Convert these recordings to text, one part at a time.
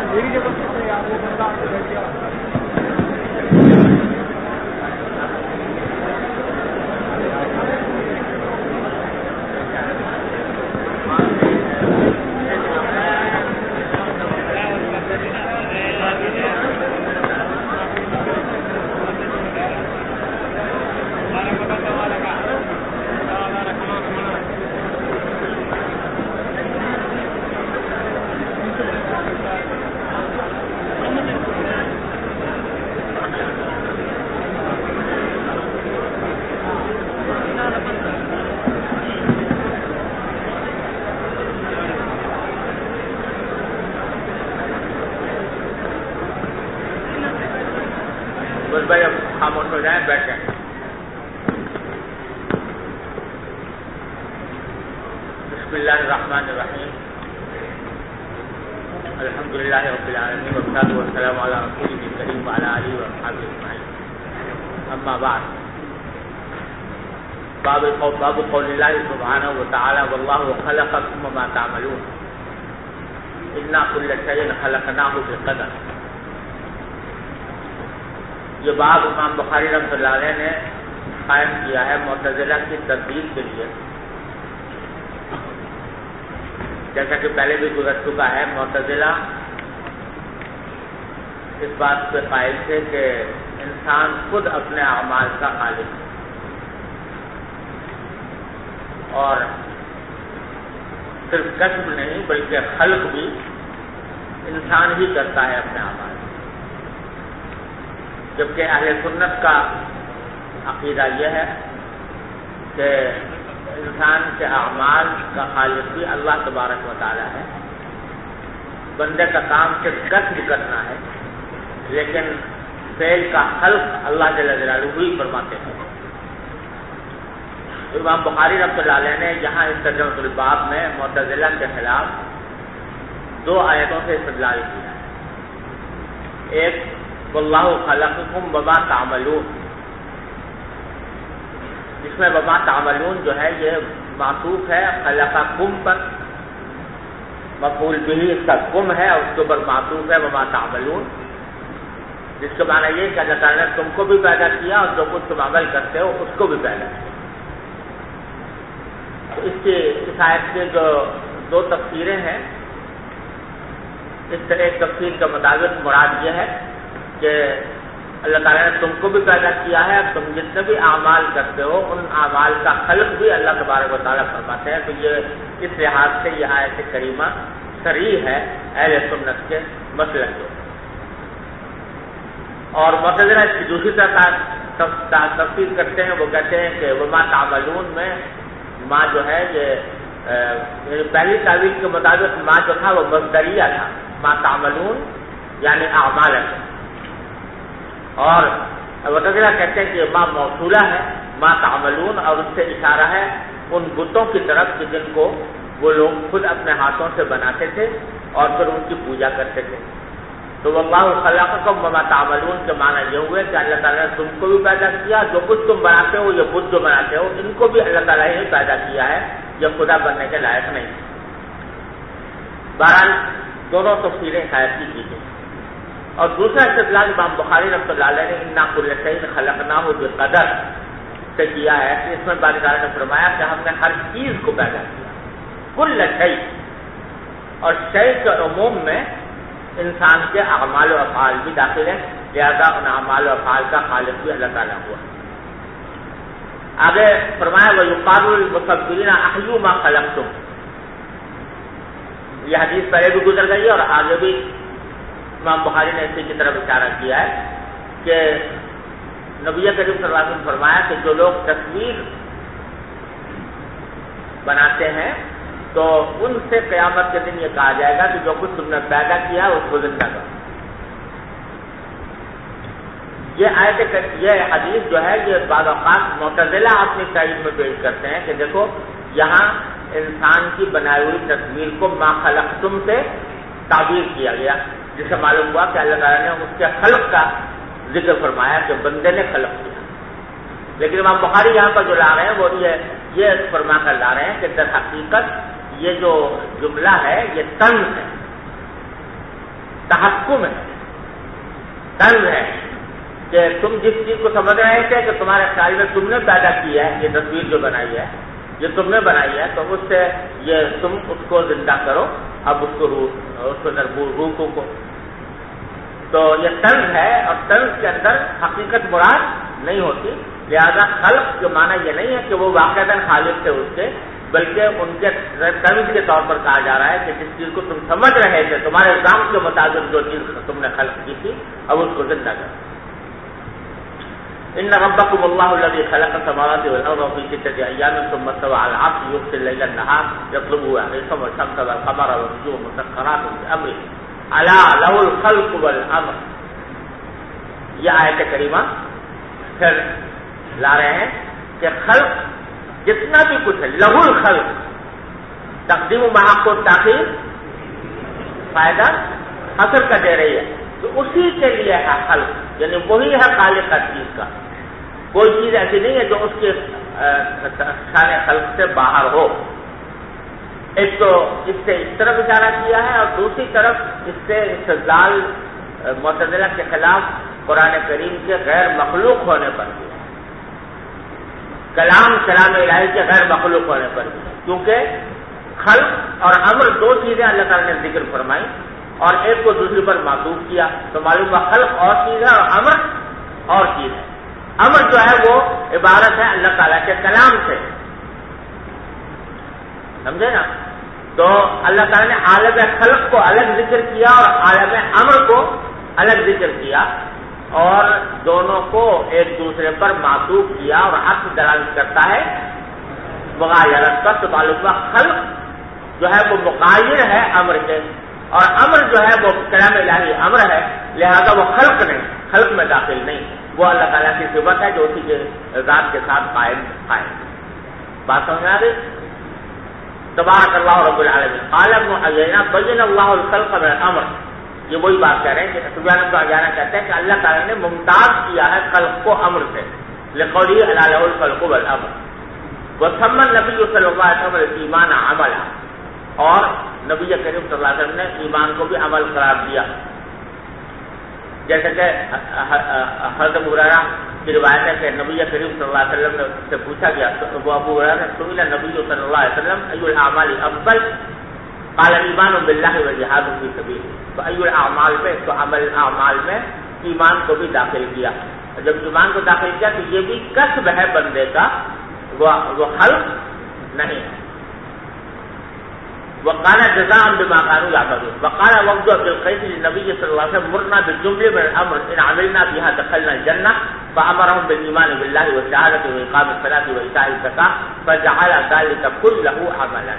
میری جگہ سے آپ وہ بندہ آپ کو بیٹھ گیا. بھائی اب خاموش ہو جائیں, بیٹھ جائیں. بسم اللہ الرحمن الرحیم. الحمدللہ رب العالمین والصلاۃ والسلام علی رسولہ الکریم وعلی آلہ واصحابہ اجمعین. اما بعد. باب قول اللہ سبحانہ وتعالی واللہ خلقکم وما تعملون انا کل شیء خلقناہ بقدر. یہ باب امام بخاری رحمۃ اللہ علیہ نے قائم کیا ہے معتزلہ کی تردید کے لیے. جیسا کہ پہلے بھی گزر چکا ہے, معتزلہ اس بات پہ قائل تھے کہ انسان خود اپنے اعمال کا خالق ہے اور صرف کسب نہیں بلکہ خلق بھی انسان ہی کرتا ہے اپنے اعمال. جبکہ اہل سنت کا عقیدہ یہ ہے کہ انسان کے اعمال کا خالق بھی اللہ تبارک و تعالی ہے. بندے کا کام صرف کسب کرنا ہے, لیکن فعل کا خلق اللہ جل جلالہ ہی فرماتے ہیں. امام بخاری رحمۃ اللہ علیہ نے یہاں اس ترجمۃ الباب میں معتزلہ کے خلاف 2 آیتوں سے استدلال کیا ہے. ایک واللہ خلقکم وما تعملون, جس میں وما تعملون جو ہے یہ معطوف ہے خلقکم پر, مفعول بہ اس کا کم ہے اور اس کے اوپر معطوف ہے وما تعملون, جس کے معنی یہ کہ اللہ تعالیٰ نے تم کو بھی پیدا کیا اور جو کچھ تم عمل کرتے ہو اس کو بھی پیدا کیا. تو اس آیت کے جو 2 تفسیریں ہیں, اس ایک تفسیر کے مطابق مراد یہ ہے کہ اللہ تعالیٰ نے تم کو بھی پیدا کیا ہے, تم جتنے بھی اعمال کرتے ہو ان اعمال کا خلق بھی اللہ تبارک و تعالیٰ فرماتے ہیں. تو یہ اس لحاظ سے یہ آیت کریمہ صریح ہے اہل سنت کے مسلک کو. اور معتزلہ اس کی دوسری طرح تفسیر کرتے ہیں, وہ کہتے ہیں کہ وما تعملون میں ما جو ہے یہ پہلی تعویل کے مطابق ما جو تھا وہ مصدریہ تھا, ما تعملون یعنی اعمال ہے. اور معتزلہ کہتے ہیں کہ ما موصولہ ہے ما تعملون, اور اس سے اشارہ ہے ان بتوں کی طرف کہ جن کو وہ لوگ خود اپنے ہاتھوں سے بناتے تھے اور پھر ان کی پوجا کرتے تھے. تو واللہ خلقکم وما تعملون کے معنی یہ ہوئے کہ اللہ تعالیٰ نے تم کو بھی پیدا کیا, جو کچھ تم بناتے ہو یہ بت جو بناتے ہو ان کو بھی اللہ تعالیٰ نے پیدا کیا ہے, یہ خدا بننے کے لائق نہیں. بہرحال دونوں تفسیریں شاید کی گئی. اور دوسرا استدلال امام بخاری رحمۃ اللہ علیہ نے انا کل شیء خلقناہ بقدر سے کیا ہے کہ اس میں باری تعالیٰ نے فرمایا کہ ہم نے ہر چیز کو پیدا کیا, کل شیء, اور شیء کے عموم میں انسان کے اعمال و افعال بھی داخل ہیں, لہذا ان اعمال و افعال کا خالق بھی اللہ تعالیٰ ہوا. آگے فرمایا وَيُقَالُ لِلْمُصَوِّرِينَ أَحْيُوا مَا خَلَقْتُمْ. یہ حدیث پہلے بھی گزر گئی اور آگے بھی امام بخاری نے اسی کی طرف اشارہ کیا ہے کہ نبی کریم صلی اللہ علیہ وسلم فرمایا کہ جو لوگ تصویر بناتے ہیں تو ان سے قیامت کے دن یہ کہا جائے گا کہ جو کچھ تم نے پیدا کیا اس کو زندہ کرو. یہ حدیث جو ہے یہ بعض اوقات معتزلہ اپنی تائید میں پیش کرتے ہیں کہ دیکھو یہاں انسان کی بنائی ہوئی تصویر کو ما خلقتم سے تعبیر کیا گیا, جس سے معلوم ہوا کہ اللہ تعالیٰ نے اس کے خلق کا ذکر فرمایا کہ بندے نے خلق کیا. لیکن امام بخاری یہاں پر جو لا رہے ہیں وہ یہ فرما کر لا رہے ہیں کہ در حقیقت یہ جو جملہ ہے یہ طنز ہے, تحکم ہے، طرز ہے کہ تم جس چیز کو سمجھ رہے تھے کہ تمہارے خیال میں تم نے پیدا کی ہے، یہ تصویر جو بنائی ہے یہ تم نے بنائی ہے، تو اس سے یہ تم اس کو زندہ کرو، اب اس کو روح کو تو یہ طرز ہے، اور طرز کے اندر حقیقت مراد نہیں ہوتی. لہذا خلق کے معنی یہ نہیں ہے کہ وہ واقعتاً خالق تھے اس کے، بلکہ ان کے طرز کے طور پر کہا جا رہا ہے کہ جس چیز کو تم سمجھ رہے تھے، تمہارے الزام کے مطابق جو چیز تم نے خلق کی تھی، اب اس کو زندہ کرو. ان ربکم اللہ الذی خلق السماوات والارض فی ستۃ ایام ثم استوى على العرش یغشی اللیل النہار یطلبه حثیثا والشمس والقمر والنجوم مسخرات بامرہ الا له الخلق والامر. یہ آیت کریمہ پھر لا رہے ہیں کہ خلق جتنا بھی کچھ ہے، لہو الخلق، تقدیم و محق و تاخیر فائدہ حصر کا دے رہی ہے، تو اسی کے لیے ہے خلق، یعنی وہی ہے خالق ہر چیز کا. کوئی چیز ایسی نہیں ہے جو اس کے شان خلق سے باہر ہو. ایک تو اس سے اس طرف اشارہ کیا ہے، اور دوسری طرف اس سے استدلال معتزلہ کے خلاف قرآن کریم کے غیر مخلوق ہونے پر بھی ہے، کلام الہی کے غیر مخلوق ہونے پر بھی ہے، کیونکہ خلق اور امر دو چیزیں اللہ تعالیٰ نے ذکر فرمائی اور ایک کو دوسری پر معطوف کیا، تو معلوم ہوا خلق اور چیز ہے اور امر اور چیز ہے. امر جو ہے وہ عبارت ہے اللہ تعالیٰ کے کلام سے، سمجھے نا؟ تو اللہ تعالیٰ نے عالم خلق کو الگ ذکر کیا اور عالم امر کو الگ ذکر کیا، اور دونوں کو ایک دوسرے پر معطوف کیا، اور عکس دلالت کرتا ہے مغایرت کا. تو معلوم ہوا خلق جو ہے وہ مغایر ہے امر کے، اور امر جو ہے وہ کلام الہی امر ہے، لہذا وہ خلق نہیں، خلق میں داخل نہیں، وہ اللہ تعالیٰ کی صفت ہے جو اسی کے ذات کے ساتھ قائم. بات سمجھ میں آ گئی؟ تبارک اللہ رب العالمین. قال ابن عیینہ بین اللہ الخلق من الامر. یہ وہی بات کہہ رہے ہیں کہ سفیان بن عیینہ کہتے ہیں کہ اللہ تعالیٰ نے ممتاز کیا ہے خلق کو امر سے، لقوله الا له الخلق والامر. وسمى النبی صلی اللہ علیہ وسلم الایمان عملا، اور نبی کریم صلی اللہ علیہ وسلم نے ایمان کو بھی عمل قرار دیا. جیسے کہ حضرت ابو ہریرہ کی روایت ہے کہ نبی کریم صلی اللہ علیہ وسلم نے سے پوچھا گیا، وہ ابو ہریرہ نے سئل نبی صلی اللہ علیہ وسلم ای الاعمال افضل؟ قال ایمان باللہ وجہاد فی سبیلہ. تو ای الاعمال پہ تو عمل اعمال میں ایمان کو بھی داخل کیا. جب ایمان کو داخل کیا تو یہ بھی کسب ہے بندے کا، وہ خلق نہیں ہے. وقال جزاء بما كانوا يعملون. وقال وفد عبد القيس للنبي صلى الله عليه وسلم مرنا بالجمله من الامر ان عملنا بها دخلنا الجنه فامرهم بالايمان بالله والشهاده واقام الصلاه وايتاء الزكاه فجعل ذلك كله عملا.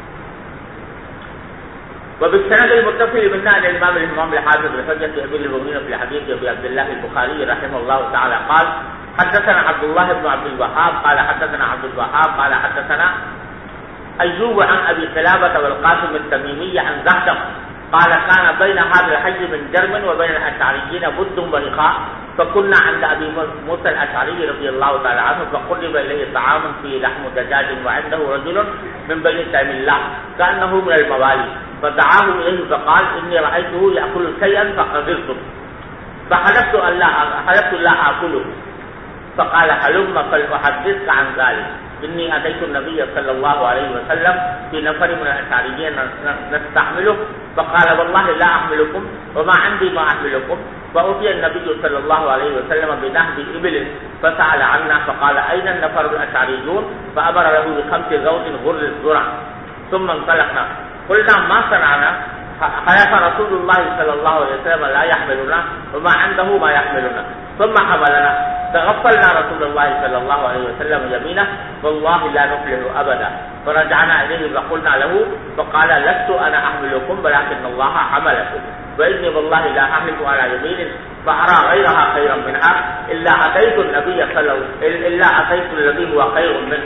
وبالسند المتصل منا عن الامام الحافظ بحجه ابي المؤمنين في حديث ابي عبد الله البخاري رحمه الله تعالى قال حدثنا عبد الله بن عبد الوهاب قال حدثنا عبد الوهاب قال حدثنا ایوب عن ابی قلابة والقاسم التمیمی عن زہدم قال كان بين هذا الحج من جرم وبين الاشعريين بد ورقاء فكنا عند ابي موسى الاشعري رضي الله تعالى عنه فقرب اليه طعام فيه لحم دجاج وعنده رجل من بني تيم الله كانه من الموالي فدعاه اليه فقال اني رايته ياكل شيئا فقدرته فحلفت الله اكله فقال هلم فلأحدثك عن ذلك إني أتيت النبي صلى الله عليه وسلم في نفر من الأشعريين نستحمله فقال والله لا أحملكم وما عندي ما أحملكم. فأتي النبي صلى الله عليه وسلم بنهب إبل فسأل عنا فقال أين النفر الأشعريون فأمر له بخمس زوج غر الذرع ثم انطلقنا. قلنا ما صنعنا؟ حلف رسول الله صلى الله عليه وسلم لا يحملنا وما عنده ما يحملنا ثم حملنا. تغفلنا رسول الله صلى الله عليه وسلم يمينه والله لا نفلح أبدا. فرجعنا إليه فقلنا له فقال لست أنا أحملكم ولكن الله حملكم وإني والله لا أحلف على يمين فأرى غيرها خيرا منها إلا أتيت الذي هو خير منه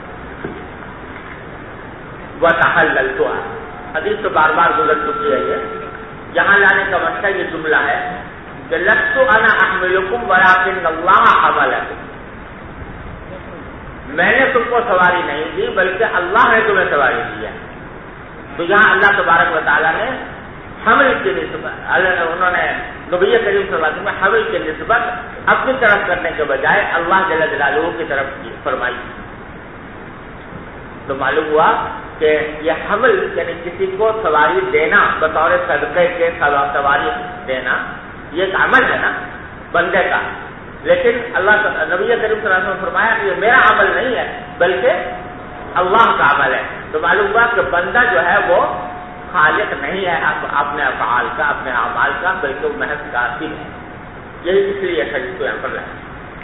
وتحللتها. حدیث تو بار بار گزر چکی ہے. یہاں لانے کا مقصد یہ جملہ ہے کہ لست انا احملکم ولکن اللہ حملکم. میں نے تم کو سواری نہیں دی بلکہ اللہ نے تمہیں سواری دی ہے. تو یہاں اللہ تبارک و تعالیٰ نے حمل کی نسبت انہوں نے نبی کریم صلی اللہ علیہ وسلم حمل کی نسبت اپنی طرف کرنے کے بجائے اللہ جل جلالہ کی طرف فرمائی. تو معلوم ہوا کہ یہ حمل یعنی کسی کو سواری دینا بطور صدقے کے سواری دینا یہ ایک عمل ہے نا بندے کا، لیکن اللہ نبی کریم صلی اللہ علیہ وسلم نے فرمایا کہ یہ میرا عمل نہیں ہے بلکہ اللہ کا عمل ہے. تو معلوم ہوا کہ بندہ جو ہے وہ خالق نہیں ہے اپنے افعال کا، اپنے اعمال کا، بلکہ وہ محض کاسب ہے. یہی اس لیے حدیث کو یہاں پر لایا.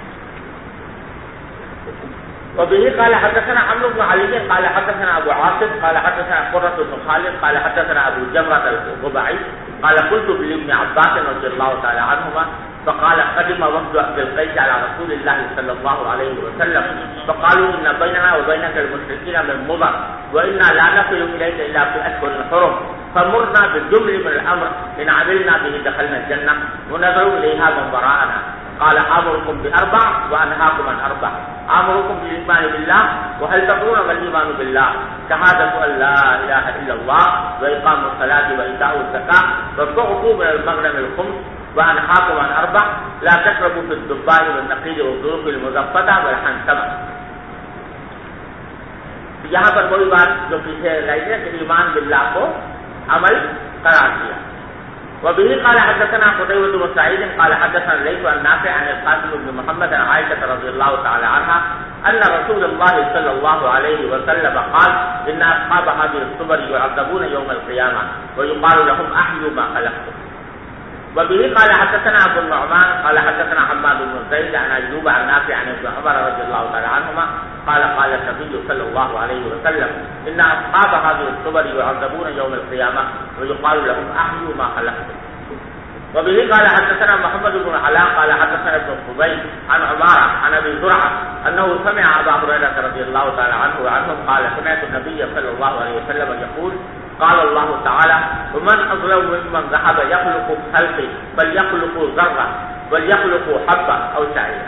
وبه قال حدثنا عمرو بن علي قال حدثنا ابو عاصم قال حدثنا قرة بن خالد قال حدثنا ابو جمرة الغبعي قال قلت لابن عباس رضي الله تعالى عنهما فقال قدم وفد عبد القيس على رسول الله صلى الله عليه وسلم فقالوا ان بيننا وبينك المشركين من مضر وانا لا نصل اليك الا في اشهر الحرم فمرنا بالجمل من الامر ان عملنا به دخلنا الجنه ونظروا اليها من وراءنا. قال آمركم بأربع وأنهاكم عن أربع آمركم بالإيمان بالله وهل تدرون ما الإيمان بالله شهادة أن لا إله إلا الله وإقام الصلاة وإيتاء الزكاة وتعطوا من المغنم الخمس وأنهاكم عن أربع لا تشربوا في الدباء والنقيل والظروف المزفة والحنتمة. یہاں پر کوئی بات جو پیچھے لائی ہے کہ ایمان باللہ کو عمل قرار دیا. وبه قال حدثنا قتيبة بن سعيد قال حدثنا الليث عن نافع عن القاسم بن محمد عن عائشة رضي الله تعالى عنها أن رسول الله صلى الله عليه وسلم قال إن أصحاب هذه الصبر يعذبون يوم القيامة ويقال لهم أحيوا ما خلقتم. وبه قال حدثنا أبو النعمان قال حدثنا حماد بن زيد عن أيوب عن نافع عن ابن عمر رضي الله تعالى عنهما قال قال النبي صلى الله عليه وسلم إن أصحاب هذه الصبر يعذبون يوم القيامة ويقال لهم أحيوا ما خلقتم. وبه قال حدثنا محمد بن علاء قال حدثنا ابن الصبيح عن عمارة عن أبي زرعة أنه سمع أبا هريرة رضي الله تعالى عنه وعنهم قال سمعت النبي صلى الله عليه وسلم يقول قال الله تعالى ومن أظلم ممن ذهب يخلق خلقي فليخلق ذرة وليخلق حبة أو شعيرة.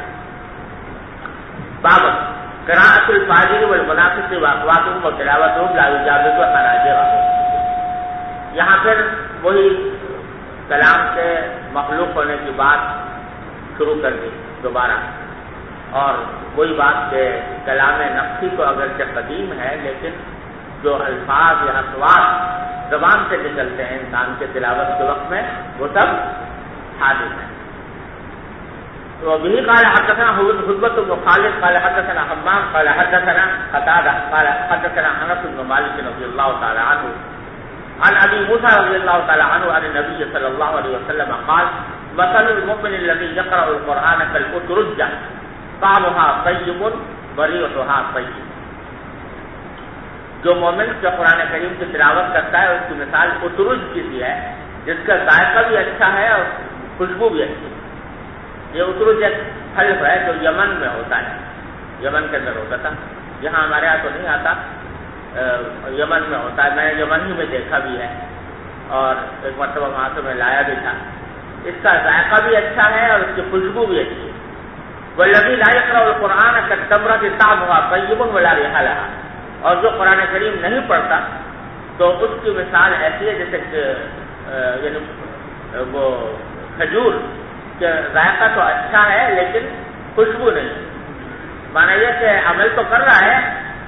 باب قراءة الفاجر والمنافق وأصواتهم وتلاوتهم لا يجاوز حناجرهم. یہاں پھر وہی کلام کے مخلوق ہونے کی بات شروع کر دی دوبارہ، اور وہی بات کہ کلام نفسی تو اگرچہ قدیم ہے لیکن جو الفاظ یا اصوات زبان سے نکلتے ہیں انسان کے تلاوت کے وقت میں وہ سب حادث ہیں. تو ابھی قال حدثنا حدبة بن خالد قال حدثنا حمام قال حدثنا قتادة قال حدثنا انس بن مالك رضي الله تعالى عنه عن ابي موسى رضي الله تعالى عنه عن النبي صلى الله عليه وسلم قال مثل المؤمن الذي يقرأ القرآن كالأترجة طعمها طيب وريحها طيب. جو مومن جو قرآن کریم کی تلاوت کرتا ہے اس کی مثال اترج کی سی ہے جس کا ذائقہ بھی اچھا ہے اور خوشبو بھی اچھی ہے. یہ اترج ایک پھل ہے جو یمن میں ہوتا ہے، یمن کے اندر ہوتا تھا، یہاں ہمارے یہاں تو نہیں آتا، یمن میں ہوتا ہے. میں نے یمن ہی میں دیکھا بھی ہے اور ایک مرتبہ وہاں سے میں لایا بھی تھا. اس کا ذائقہ بھی اچھا ہے اور اس کی خوشبو بھی اچھی ہے. والذی لا یقرأ القرآن کالتمرۃ طعمها طیب ولا ریح لها. اور جو قرآن کریم نہیں پڑھتا تو اس کی مثال ایسی ہے جیسے کہ یعنی وہ کھجور کہ ذائقہ تو اچھا ہے لیکن خوشبو نہیں. مانا یہ کہ عمل تو کر رہا ہے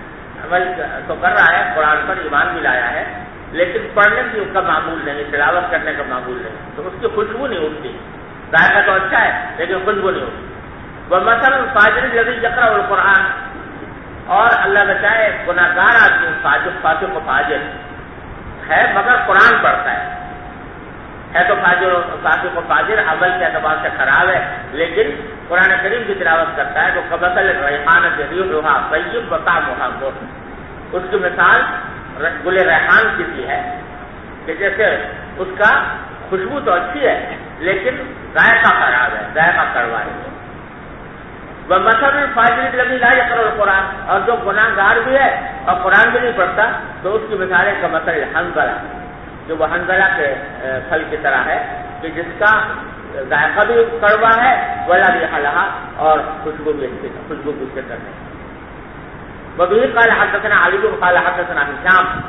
قرآن پر ایمان بھی لایا ہے لیکن پڑھنے کی اس کا معمول نہیں، تلاوت کرنے کا معمول نہیں، تو اس کی خوشبو نہیں اٹھتی. ذائقہ تو اچھا ہے لیکن خوشبو نہیں اٹھتی. ومثل الفاجر الذی یقرأ القرآن، اور اللہ بچائے گناہگار آدمی فاسق و فاجر ہے مگر قرآن پڑھتا ہے تو فاسق و فاجر عمل کے اعتبار سے خراب ہے لیکن قرآن کریم کی تلاوت کرتا ہے تو کمثل ریحانۃ ریحها طیب وطعمها مر. اس کی مثال گل ریحان کی سی ہے کہ جیسے اس کا خوشبو تو اچھی ہے لیکن ذائقہ خراب ہے، ذائقہ کڑوا ہے. ومثل الفاجر الذی لا یقرأ القرآن، اور جو گناہ گار بھی ہے اور قرآن بھی نہیں پڑھتا تو اس کی مثال ہے کمثل الحنظلہ، جو وہ حنظلہ کے پھل کی طرح ہے کہ جس کا ذائقہ بھی کڑوا ہے ولا ریح لها اور خوشبو بھی اس کے کرنے. وبه قال حدثنا علي قال حدثنا هشام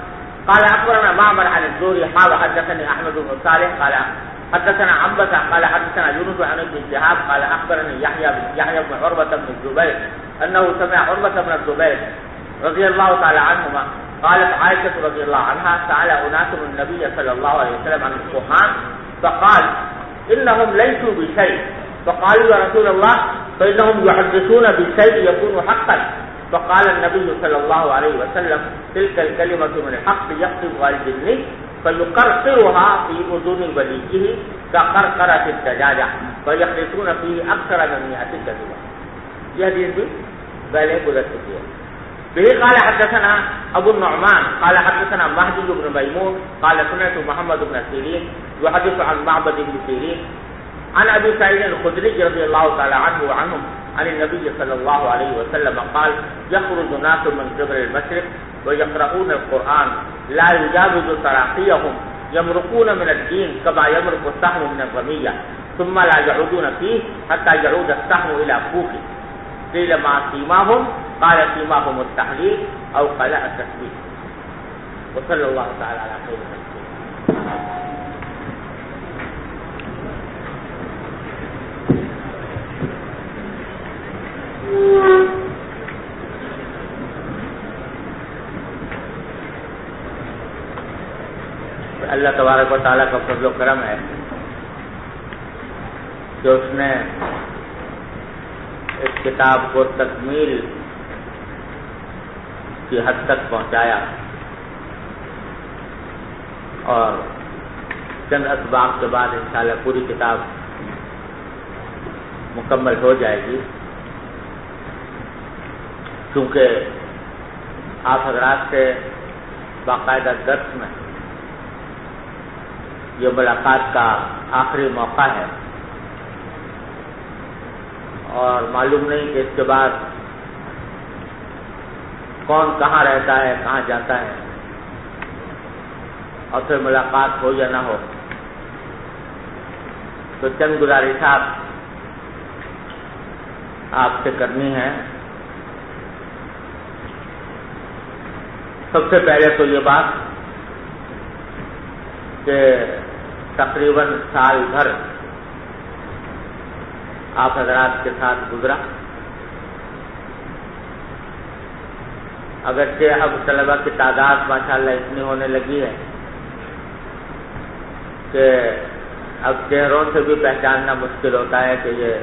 قال أخبرنا معمر عن الزهري قال حدثني أحمد بن صالح قال حدثنا عنبسة قال حدثنا يونس عن ابن شهاب قال أخبرني يحيى بن عروة بن الزبير أنه سمع عروة بن الزبير رضي الله تعالى عنهما قالت عائشة رضي الله عنها سأل أناس النبي صلى الله عليه وسلم عن الكهان فقال إنهم ليسوا بشيء فقالوا يا رسول الله فإنهم يحدثون بشيء يكون حقا فقال النبي صلى الله عليه وسلم تلك الكلمة من الحق يقطع الجن فيقرقرها في أذن وليه كقرقرة الدجاجة فيخلصون فيه أكثر من 100 كذبة. یہ حدیث بھی پہلے گزر چکی ہے. به قال حدثنا ابو النعمان قال حدثنا مهدي بن ميمون قال سمعت محمد بن سيرين يحدث عن معبد بن سيرين عن ابي سعيد الخدري رضي الله تعالى عنه وعنهم عن النبي صلى الله عليه وسلم قال يخرج ناس من قبل المشرق ويقرؤون القرآن لا يجاوز تراقيهم يمرقون من الدين كما يمرق السهم من الرمية ثم لا يعودون فيه حتى يعود السهم إلى كوفه. قيل ما سيماهم قال سيماهم التحليل أو قلاء التسبيح. وصلى الله تعالى على خير خلقه. اللہ تبارک و تعالیٰ کا فضل و کرم ہے کہ اس نے اس کتاب کو تکمیل کی حد تک پہنچایا اور چند اسباق کے بعد انشاءاللہ پوری کتاب مکمل ہو جائے گی. کیونکہ آپ حضرات سے باقاعدہ درس میں یہ ملاقات کا آخری موقع ہے اور معلوم نہیں کہ اس کے بعد کون کہاں رہتا ہے کہاں جاتا ہے اور پھر ملاقات ہو یا نہ ہو. تو چند گزارشات آپ سے کرنی ہے. سب سے پہلے تو یہ بات کہ تقریباً سال بھر آپ حضرات کے ساتھ گزرا. اگرچہ اب طلبہ کی تعداد ماشاءاللہ اتنی ہونے لگی ہے کہ اب چہروں سے بھی پہچاننا مشکل ہوتا ہے کہ یہ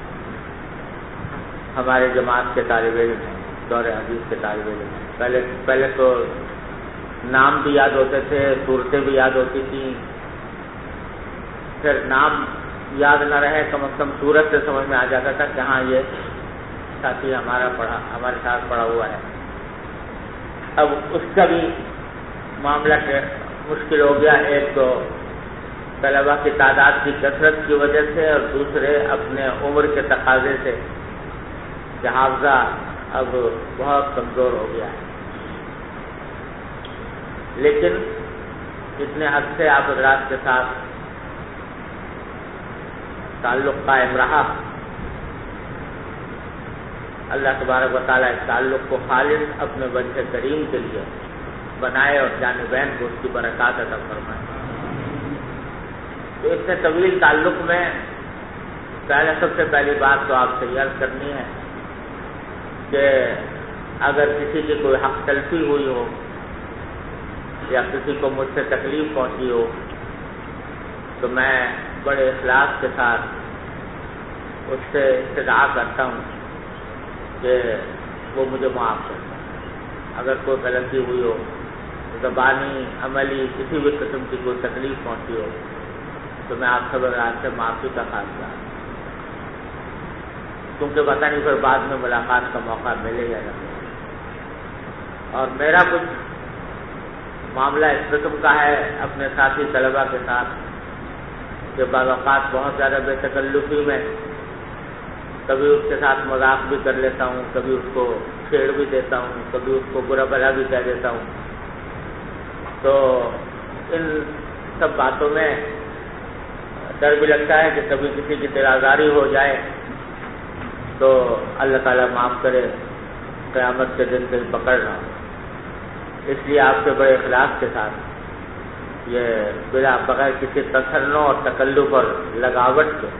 ہمارے جماعت کے طالب علم ہیں, دور حدیث کے طالب علم ہیں. پہلے تو نام بھی یاد ہوتے تھے, صورتیں بھی یاد ہوتی تھیں. پھر نام یاد نہ رہے کم از کم صورت سے سمجھ میں آ جاتا تھا کہ ہاں یہ ساتھی ہمارے ساتھ پڑھا ہوا ہے. اب اس کا بھی معاملہ مشکل ہو گیا. ایک تو طلبہ کی تعداد کی کثرت کی وجہ سے اور دوسرے اپنے عمر کے تقاضے سے کہ حافظہ اب بہت کمزور ہو گیا ہے. لیکن اتنے عرصے آپ حضرات کے ساتھ تعلق قائم رہا. اللہ تبارک و تعالیٰ اس تعلق کو خالص اپنے وجہ کریم کے لیے بنائے اور جانبین کو اس کی برکات عطا فرمائے. تو اتنے طویل تعلق میں سب سے پہلی بات تو آپ سے عرض کرنی ہے کہ اگر کسی کی کوئی حق تلفی ہوئی ہو یا کسی کو مجھ سے تکلیف پہنچی ہو تو میں بڑے اخلاص کے ساتھ اس سے استدعا کرتا ہوں کہ وہ مجھے معاف کرے. اگر کوئی غلطی ہوئی ہو, زبانی, عملی, کسی بھی قسم کی کوئی تکلیف پہنچی ہو تو میں آپ سب حضرات سے معافی کا خواہش کرتا ہوں. کیونکہ پتہ نہیں پھر بعد میں ملاقات کا موقع ملے یا نہ. اور میرا کچھ معاملہ اس قسم کا ہے اپنے ساتھی طلبہ کے ساتھ کہ بعض اوقات بہت زیادہ بے تکلفی میں کبھی اس کے ساتھ مذاق بھی کر لیتا ہوں, کبھی اس کو چھیڑ بھی دیتا ہوں, کبھی اس کو برا بھلا بھی کہہ دیتا ہوں. تو ان سب باتوں میں ڈر بھی لگتا ہے کہ کبھی کسی کی دلآزاری ہو جائے تو اللہ تعالیٰ معاف کرے قیامت کے دن کہیں پکڑ نہ ہو. اس لیے آپ سے بڑے اخلاص کے ساتھ یہ بلا بغیر کسی تصنع اور تکلف اور لگاوٹ کے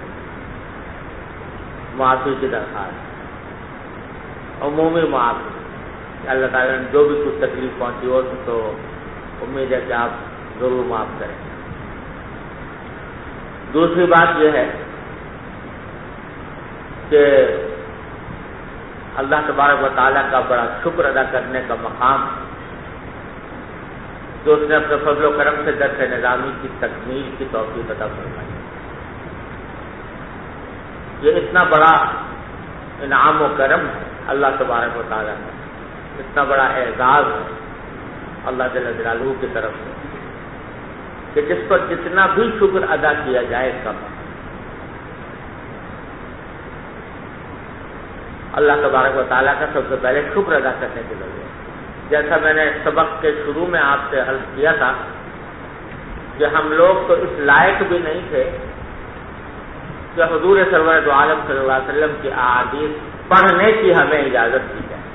معافی کی درخواست، عمومی معافی، اللہ تعالیٰ نے جو بھی کچھ تکلیف پہنچی ہو تو امید ہے کہ آپ ضرور معاف کریں۔ دوسری بات یہ ہے کہ اللہ تبارک و تعالیٰ کا بڑا شکر ادا کرنے کا مقام جو اس نے اپنے فضل و کرم سے درس نظامی کی تکمیل کی توفیق عطا فرمائی۔ یہ اتنا بڑا انعام و کرم ہے اللہ تبارک و تعالیٰ کا، اتنا بڑا اعزاز ہے اللہ جل جلالہ کی طرف سے کہ جس پر جتنا بھی شکر ادا کیا جائے کم۔ اللہ تبارک و تعالیٰ کا سب سے پہلے شکر ادا کرنے کی ضرورت ہے۔ جیسا میں نے سبق کے شروع میں آپ سے عرض کیا تھا کہ ہم لوگ تو اس لائق بھی نہیں تھے کہ حضور سرور دو عالم صلی اللہ علیہ وسلم کی احادیث پڑھنے کی ہمیں اجازت دی جائے۔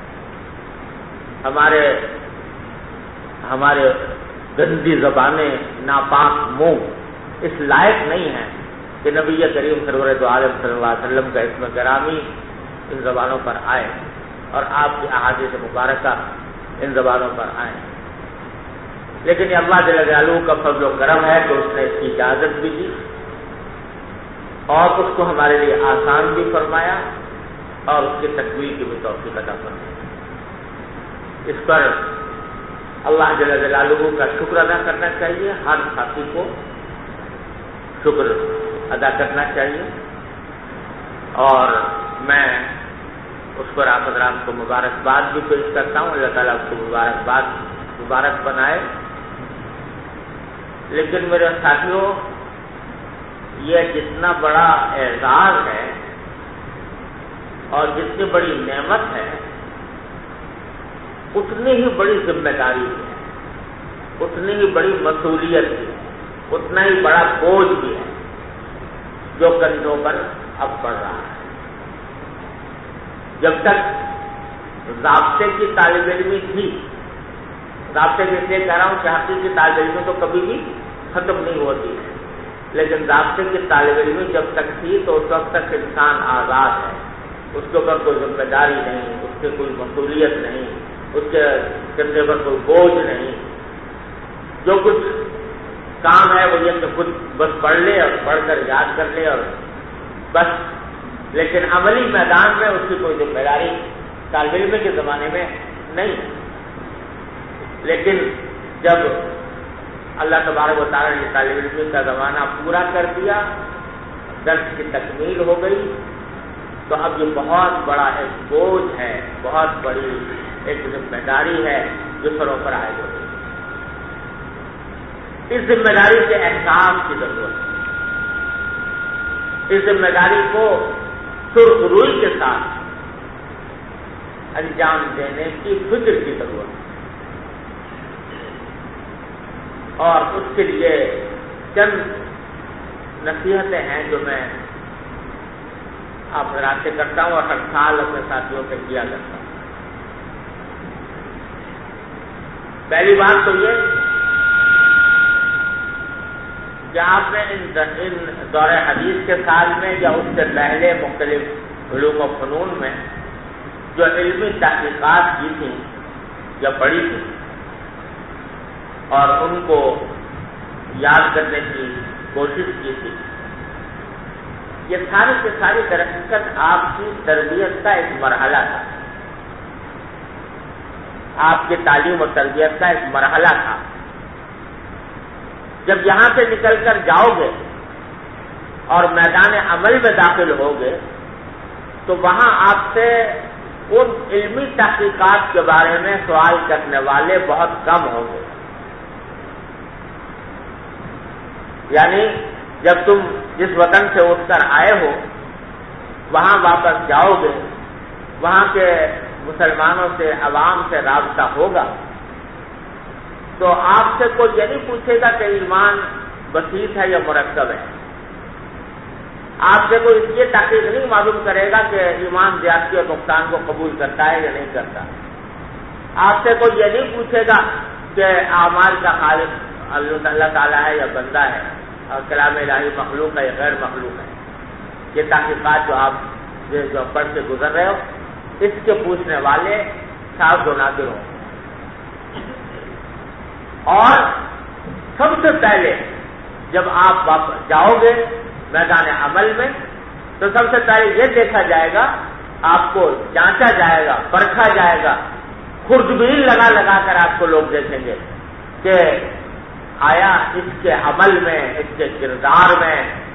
ہمارے گندی زبانیں، ناپاک منہ اس لائق نہیں ہیں کہ نبی کریم سرور دو عالم صلی اللہ علیہ وسلم کا اسم گرامی ان زبانوں پر آئے اور آپ کی احادیث مبارکہ ان زبانوں پر آئے۔ لیکن یہ اللہ جل جلالہ کا فضل و کرم ہے کہ اس نے اس کی اجازت بھی دی اور اس کو ہمارے لیے آسان بھی فرمایا اور اس کی تکمیل کی بھی توفیق عطا فرمائی۔ اس پر اللہ جل جلالہ کا شکر ادا کرنا چاہیے، ہر ساتھی کو شکر ادا کرنا چاہیے، اور میں اس پر آپ حضرات کو مبارکباد بھی پیش کرتا ہوں۔ اللہ تعالیٰ اس کو مبارک بنائے۔ لیکن میرے ساتھیوں، یہ جتنا بڑا اعزاز ہے اور جتنی بڑی نعمت ہے اتنی ہی بڑی ذمہ داری ہے، اتنی ہی بڑی مسئولیت ہے، اتنا ہی بڑا بوجھ بھی ہے جو کندھوں پر اب پڑ رہا ہے۔ جب تک ضابطے کی طالب علمی تھی، ضابطے کے لیے کہہ رہا ہوں کہ حقیقی طالب علمی تو کبھی بھی ختم نہیں ہوتی ہے، لیکن ضابطے کی طالب علمی جب تک تھی تو اس وقت تک انسان آزاد ہے، اس کے اوپر کوئی ذمہ داری نہیں، اس کی کوئی مسئولیت نہیں، اس کے کندھے پر کوئی بوجھ نہیں۔ جو کچھ کام ہے وہ یہ کہ خود بس پڑھ لے اور پڑھ کر یاد کر لے اور بس، لیکن عملی میدان میں اس کی کوئی ذمہ داری طالب علم کے زمانے میں نہیں۔ لیکن جب اللہ تبارک و تعالیٰ نے طالب علم کا زمانہ پورا کر دیا، درس کی تکمیل ہو گئی، تو اب یہ بہت بڑا ایک بوجھ ہے، بہت بڑی ایک ذمہ داری ہے جو سروں پر عائد ہو گئی۔ اس ذمہ داری کے احساس کی ضرورت ہے، اس ذمہ داری کو سرخ روئی کے ساتھ انجام دینے کی فکر کی ضرورت ہے، اور اس کے لیے چند نصیحتیں ہیں جو میں آپ حضرات سے کرتا ہوں اور ہر سال اپنے ساتھیوں سے کیا کرتا ہوں۔ پہلی بات تو یہ کہ آپ نے ان دور حدیث کے سال میں یا اس سے پہلے مختلف علوم و فنون میں جو علمی تحقیقات کی تھیں یا پڑھی تھی اور ان کو یاد کرنے کی کوشش کی تھی، یہ ساری کی ساری درحقیقت آپ کی تربیت کا ایک مرحلہ تھا، آپ کی تعلیم و تربیت کا ایک مرحلہ تھا۔ جب یہاں سے نکل کر جاؤ گے اور میدان عمل میں داخل ہوگے تو وہاں آپ سے ان علمی تحقیقات کے بارے میں سوال کرنے والے بہت کم ہوں گے۔ یعنی جب تم جس وطن سے اٹھ کر آئے ہو وہاں واپس جاؤ گے، وہاں کے مسلمانوں سے، عوام سے رابطہ ہوگا، تو آپ سے کوئی یہ نہیں پوچھے گا کہ ایمان بسیط ہے یا مرکب ہے، آپ سے کوئی اس لیے تحقیق نہیں معلوم کرے گا کہ ایمان زیادتی اور نقصان کو قبول کرتا ہے یا نہیں کرتا، آپ سے کوئی یہ نہیں پوچھے گا کہ اعمال کا خالق اللہ تعالیٰ ہے یا بندہ ہے، اور کلام الہی مخلوق ہے یا غیر مخلوق ہے۔ یہ تحقیقات جو آپ جو پڑھ کے گزر رہے ہو، اس کے پوچھنے والے صاحب و نادر ہوں۔ اور سب سے پہلے جب آپ واپس جاؤ گے میدان عمل میں، تو سب سے پہلے یہ دیکھا جائے گا، آپ کو جانچا جائے گا، پرکھا جائے گا، خوردبین لگا لگا کر آپ کو لوگ دیکھیں گے کہ آیا اس کے عمل میں، اس کے کردار میں،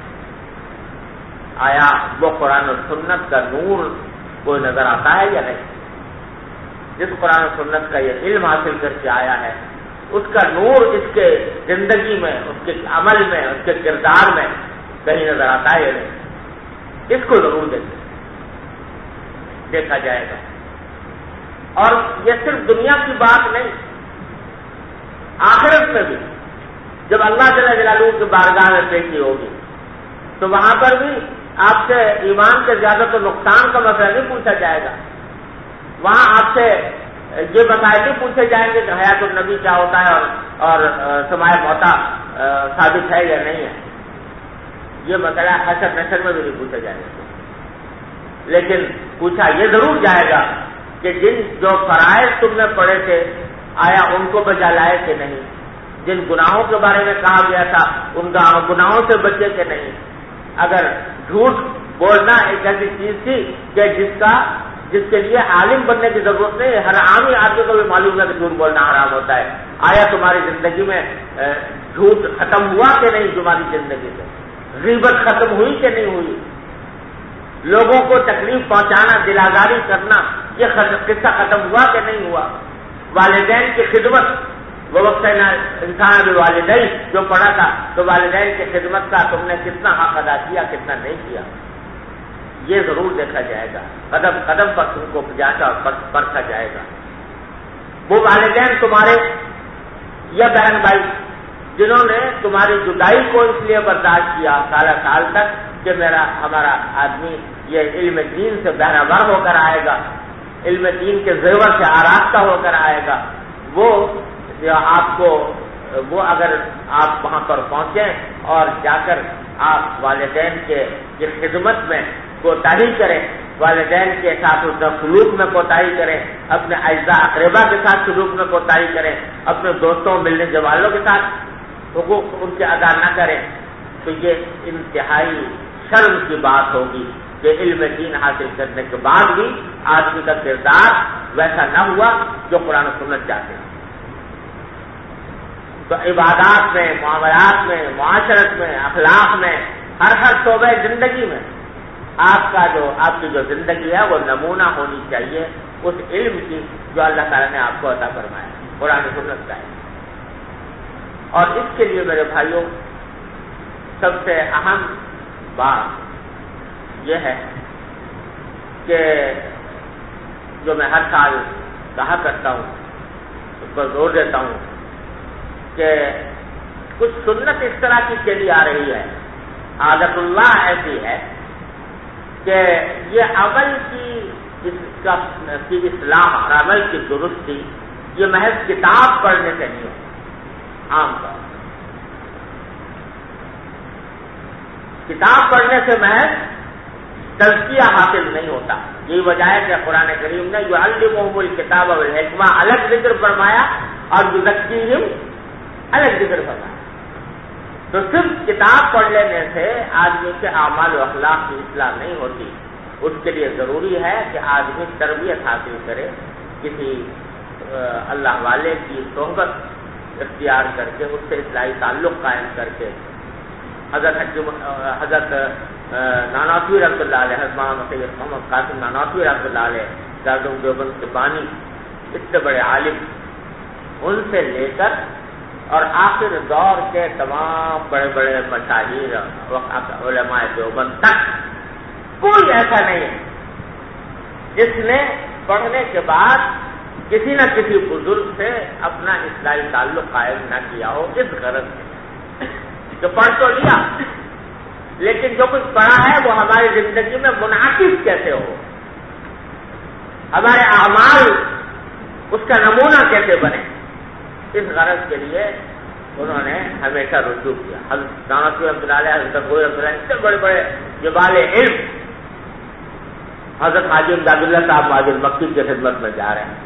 آیا وہ قرآن و سنت کا نور کوئی نظر آتا ہے یا نہیں۔ جس قرآن و سنت کا یہ علم حاصل کر کے آیا ہے، اس کا نور اس کے زندگی میں، اس کے عمل میں، اس کے کردار میں کہیں نظر آتا ہے یا نہیں، اس کو ضرور دیکھا جائے گا۔ اور یہ صرف دنیا کی بات نہیں، آخرت میں بھی جب اللہ جل جلالہ کی بارگاہ میں پیشی ہوگی تو وہاں پر بھی آپ سے ایمان کے زیادت و نقصان کا مسئلہ نہیں پوچھا جائے گا۔ وہاں آپ سے یہ مسائل نہیں پوچھے جائیں گے کہ حیات النبی کیا ہوتا ہے اور سماع موتا ثابت ہے یا نہیں ہے۔ یہ مسئلہ حشر نشر میں بھی نہیں پوچھا جائے گا، لیکن پوچھا یہ ضرور جائے گا کہ جن جو فرائض تم نے پڑھے تھے آیا ان کو بجا لائے کہ نہیں، جن گناہوں کے بارے میں کہا گیا تھا ان گناہوں سے بچے کہ نہیں۔ اگر جھوٹ بولنا ایک ایسی چیز تھی کہ جس کے لیے عالم بننے کی ضرورت نہیں، ہر عامی آدمی کو بھی معلوم ہے کہ جھوٹ بولنا حرام ہوتا ہے، آیا تمہاری زندگی میں جھوٹ ختم ہوا کہ نہیں، تمہاری زندگی سے غیبت ختم ہوئی کہ نہیں ہوئی، لوگوں کو تکلیف پہنچانا، دلازاری کرنا، یہ قصہ ختم ہوا کہ نہیں ہوا، والدین کی خدمت، وہ وقت انسان بھی والدین جو پڑھا تھا تو والدین کی خدمت کا تم نے کتنا حق ادا کیا، کتنا نہیں کیا، یہ ضرور دیکھا جائے گا۔ قدم قدم پر تم کو جانچا اور پرکھا جائے گا۔ وہ والدین تمہارے یا بہن بھائی جنہوں نے تمہاری جدائی کو اس لیے برداشت کیا سال تک کہ ہمارا آدمی یہ علم دین سے بہرہ ور ہو کر آئے گا، علم دین کے زیور سے آراستہ ہو کر آئے گا، وہ اگر آپ وہاں پر پہنچیں اور جا کر آپ والدین کی خدمت میں کوتاہی کریں، والدین کے ساتھ اس کا سلوک میں کوتاہی کریں، اپنے اعزاء اقربا کے ساتھ سلوک میں کوتاہی کریں، اپنے دوستوں ملنے والوں کے ساتھ حقوق ان کے ادا نہ کریں، تو یہ انتہائی شرم کی بات ہوگی کہ علم دین حاصل کرنے کے بعد بھی آدمی کا کردار ویسا نہ ہوا جو قرآن و سنت چاہتے ہیں۔ تو عبادات میں، معاملات میں، معاشرت میں، اخلاق میں، ہر شعبہ زندگی میں آپ کی جو زندگی ہے وہ نمونہ ہونی چاہیے اس علم کی جو اللہ تعالیٰ نے آپ کو عطا فرمایا، قرآن و سنت کا ہے۔ اور اس کے لیے میرے بھائیوں سب سے اہم بات یہ ہے کہ جو میں ہر سال کہا کرتا ہوں، اس پر زور دیتا ہوں کہ کچھ سنت اس طرح کی چلی آ رہی ہے، عادت اللہ ایسی ہے کہ یہ عمل کی اصلاح اور عمل کی درستی یہ محض کتاب پڑھنے سے نہیں ہوتی۔ عام طور کتاب پڑھنے سے محض تزکیہ حاصل نہیں ہوتا۔ یہی وجہ ہے کہ قرآن کریم نے یعلمہم الکتاب والحکمہ الگ ذکر فرمایا اور یزکیہم الگ ذکر فرمایا۔ تو صرف کتاب پڑھ لینے سے آدمی کے اعمال و اخلاق کی اصلاح نہیں ہوتی، اس کے لیے ضروری ہے کہ آدمی تربیت حاصل کرے، کسی اللہ والے کی صحبت اختیار کر کے اس سے اصلاحی تعلق قائم کر کے۔ حضرت نانوتوی رحمۃ اللہ علیہ، حضرت سید محمد قاسم نانوتوی رحمۃ اللہ علیہ، دارالعلوم دیوبند کے بانی، اتنے بڑے عالم، ان سے لے کر اور آخر دور کے تمام بڑے بڑے مشاہیر علماء دیوبند تک کوئی ایسا نہیں ہے جس نے پڑھنے کے بعد کسی نہ کسی بزرگ سے اپنا اصلاحی تعلق قائم نہ کیا ہو، اس غرض سے کہ پڑھ تو لیا لیکن جو کچھ پڑھا ہے وہ ہماری زندگی میں منعکس کیسے ہو، ہمارے اعمال اس کا نمونہ کیسے بنے، اس غرض کے لیے انہوں نے ہمیشہ رجوع کیا۔ حضرت نانوی رحمۃ اللہ علیہ، حضرت غوث رحمۃ اللہ علیہ، اتنے بڑے بڑے جبال علم، حضرت حاجی امداد اللہ صاحب معاذ مکی کی خدمت میں جا رہے ہیں۔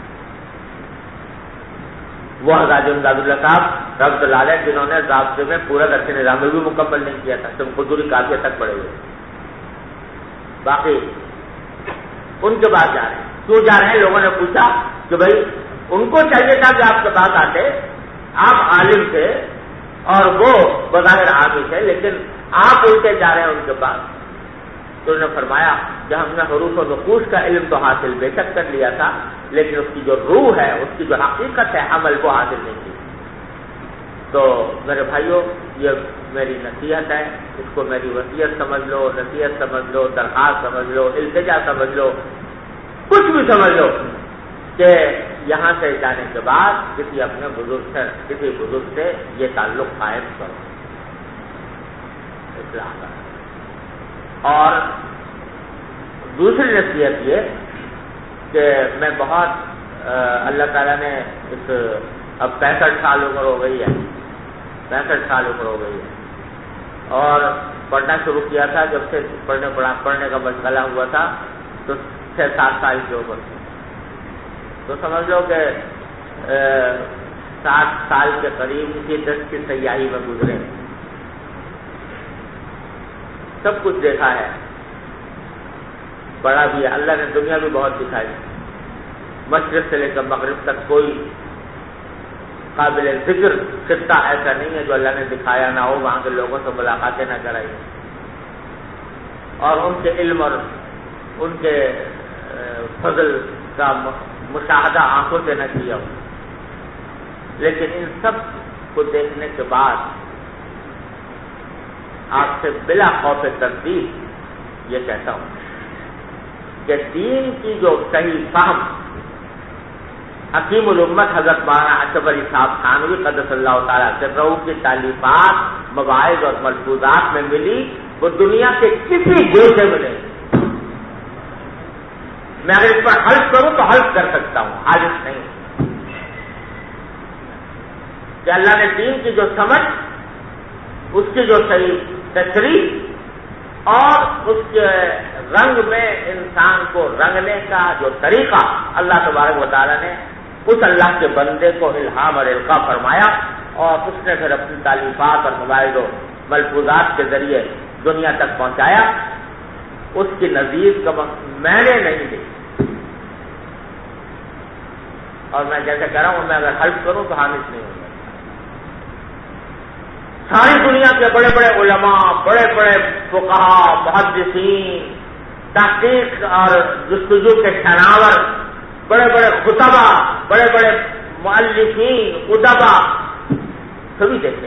وہ حضرت امداد اللہ صاحب رحمۃ اللہ علیہ جنہوں نے ضابطے میں پورا درس نظام بھی مکمل نہیں کیا تھا، تم قدوری کافیہ تک پڑے ہوئے، باقی ان کے بعد جا رہے ہیں۔ کیوں جا رہے ہیں؟ لوگوں نے پوچھا کہ بھائی ان کو چاہیے تھا کہ آپ کے پاس آتے، آپ عالم تھے اور وہ بظاہر عامی تھے، لیکن آپ الٹے جا رہے ہیں ان کے پاس۔ تو انہوں نے فرمایا کہ ہم نے حروف و نقوش کا علم تو حاصل بے شک کر لیا تھا، لیکن اس کی جو روح ہے، اس کی جو حقیقت ہے، عمل وہ حاصل نہیں کی۔ تو میرے بھائیوں، یہ میری نصیحت ہے، اس کو میری وصیت سمجھ لو، نصیحت سمجھ لو، درخواست سمجھ لو، التجا سمجھ لو، کچھ بھی سمجھ لو کہ یہاں سے جانے کے بعد کسی اپنے بزرگ سے یہ تعلق قائم کرو، اصلاح کرو۔ اور دوسری نصیحت یہ کہ میں بہت اللہ تعالیٰ نے اس اب 65 سال عمر ہو گئی ہے، 65 سال عمر ہو گئی ہے، اور پڑھنا شروع کیا تھا جب سے پڑھنے کا مشغلہ ہوا تھا تو 6-7 سال کی عمر تھی، تو سمجھ لو کہ 60 سال کے قریب اسی 10 کی سیاحی میں گزرے، سب کچھ دیکھا ہے، پڑھا بھی ہے، اللہ نے دنیا بھی بہت دکھائی، مشرق سے لے کر مغرب تک کوئی قابل ذکر خطہ ایسا نہیں ہے جو اللہ نے دکھایا نہ ہو، وہاں کے لوگوں سے ملاقاتیں نہ کرائی، اور ان کے علم اور ان کے فضل کا مشاہدہ آنکھوں سے نہ کیا ہو۔ لیکن ان سب کو دیکھنے کے بعد آپ سے بلا خوف تردید یہ کہتا ہوں کہ دین کی جو صحیح فہم حکیم الامت حضرت مولانا اشرف علی صاحب تھانوی قدس اللہ تعالیٰ سرہ کی تالیفات، مواعظ اور ملفوظات میں ملی، وہ دنیا کے کسی گوشے میں نہیں۔ میں اگر اس پر حلف کروں تو حلف کر سکتا ہوں، حالف نہیں، کہ اللہ نے دین کی جو سمجھ، اس کی جو صحیح تشریح اور اس کے رنگ میں انسان کو رنگنے کا جو طریقہ اللہ تبارک و تعالیٰ نے اس اللہ کے بندے کو الہام اور القاء فرمایا، اور اس نے پھر اپنی تالیفات اور مواعظ و ملفوظات کے ذریعے دنیا تک پہنچایا، اس کی نظیر کا میں نے نہیں دی۔ اور میں جیسے کہہ رہا ہوں، میں اگر حلف کروں تو حامد نہیں ہوں گا۔ ساری دنیا کے بڑے بڑے علماء، بڑے بڑے فقہاء، محدثین، تحقیق اور جستجو کے شناور، بڑے بڑے خطبہ، بڑے بڑے مؤلفین، ادبا، سبھی دیکھے،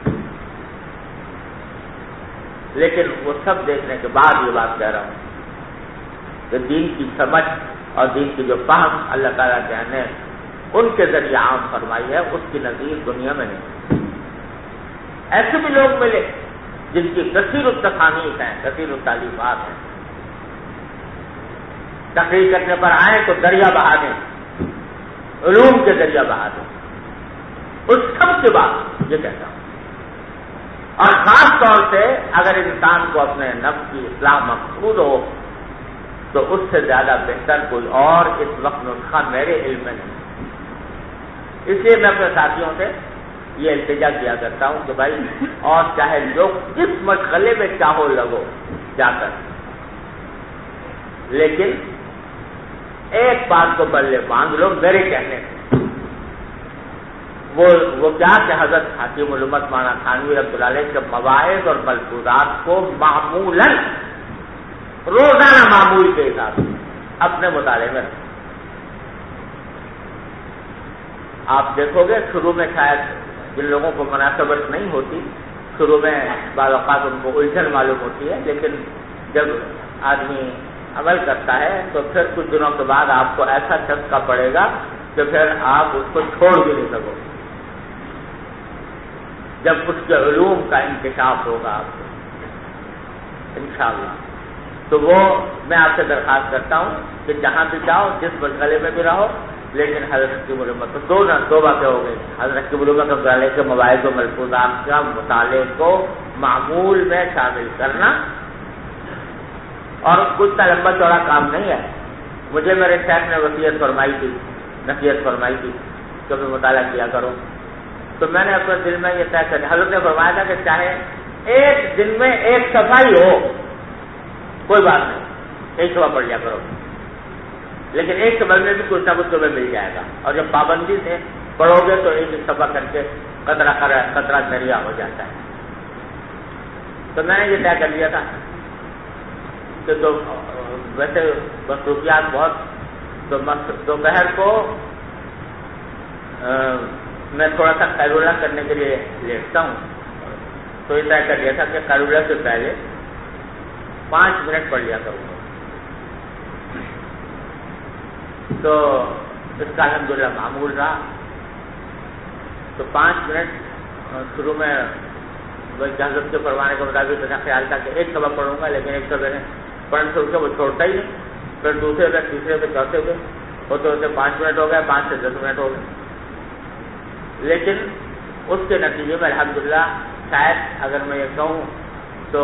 لیکن وہ سب دیکھنے کے بعد یہ بات کہہ رہا ہوں کہ دین کی سمجھ اور دین کی جو فہم اللہ تعالیٰ نے ان کے ذریعے عام فرمائی ہے، اس کی نظیر دنیا میں نہیں۔ ایسے بھی لوگ ملے جن کی کثیر التصانیف ہیں، کثیر التالیفات ہیں، تقریر کرنے پر آئیں تو دریا بہا دیں، علوم کے دریا بہا دیں۔ اس سب کے بعد یہ کہتا ہوں، اور خاص طور سے اگر انسان کو اپنے نفس کی اصلاح مقصود ہو تو اس سے زیادہ بہتر کوئی اور اس وقت نسخہ میرے علم میں نہیں۔ اس لیے میں اپنے ساتھیوں سے یہ التجا کیا کرتا ہوں کہ بھائی، اور چاہے لوگ جس مشغلے میں چاہو لگو جا کر، لیکن ایک بات کو بلے باندھ لو میرے کہنے سے، وہ کیا کہ حضرت حکیم الامت مولانا تھانوی رحمۃ اللہ علیہ کے مواعظ اور ملفوظات کو معمولاً روزانہ معمول کے حساب سے اپنے مطالعے میں رکھیں۔ آپ دیکھو گے شروع میں شاید جن لوگوں کو مناسبت نہیں ہوتی، شروع میں بعض اوقات ان کو الجھن معلوم ہوتی ہے، لیکن جب آدمی عمل کرتا ہے تو پھر کچھ دنوں کے بعد آپ کو ایسا چسکا پڑے گا کہ پھر آپ اس کو چھوڑ بھی نہیں سکو گے، جب اس کے علوم کا انکشاف ہوگا آپ کو انشاءاللہ۔ تو وہ میں آپ سے درخواست کرتا ہوں کہ جہاں بھی جاؤ، جس مشغلے میں بھی رہو، لیکن حضرت کی مرمت تو دو باتیں ہو گئی. حضرت کی مرمت مطالعے کے مواعظ و ملفوظات کا مطالعے کو معمول میں شامل کرنا، اور کچھ لمبا چوڑا کام نہیں ہے. مجھے میرے شیخ نے نصیحت فرمائی تھی کہ میں مطالعہ کیا کرو، تو میں نے اپنے دل میں یہ طے کر دیا. حضرت نے فرمایا تھا کہ چاہے ایک دن میں ایک صفحہ ہی ہو کوئی بات نہیں، ایک صفحہ پڑھ لیا کرو، لیکن ایک صفحہ میں بھی کچھ نہ کچھ تمہیں مل جائے گا. اور جب پابندی سے پڑھو گے تو ایک صفحہ کر کے قطرہ دریا ہو جاتا ہے. تو میں نے یہ طے کر لیا تھا کہ تو ویسے مصروفیات بہت، تو دوپہر کو میں تھوڑا سا قیلولہ کرنے کے لیے لیٹتا ہوں. تو یہ طے کر لیا تھا کہ قیلولہ سے پہلے 5 منٹ پڑھ لیا کروں گا. تو اس کا الحمدللہ معمول رہا. تو 5 منٹ شروع میں حضرت کے فرمانے کے مطابق میرا خیال تھا کہ ایک سبق پڑھوں گا، لیکن ایک سبق پڑھنے سے وہ چھوڑتا ہی نہیں. پھر دوسرے پہ تیسرے پہ چوتھے پہ ہوتے ہوتے 5 منٹ ہو گئے، 5 سے 10 منٹ ہو گئے. لیکن اس کے نتیجے میں الحمدللہ شاید اگر میں یہ کہوں تو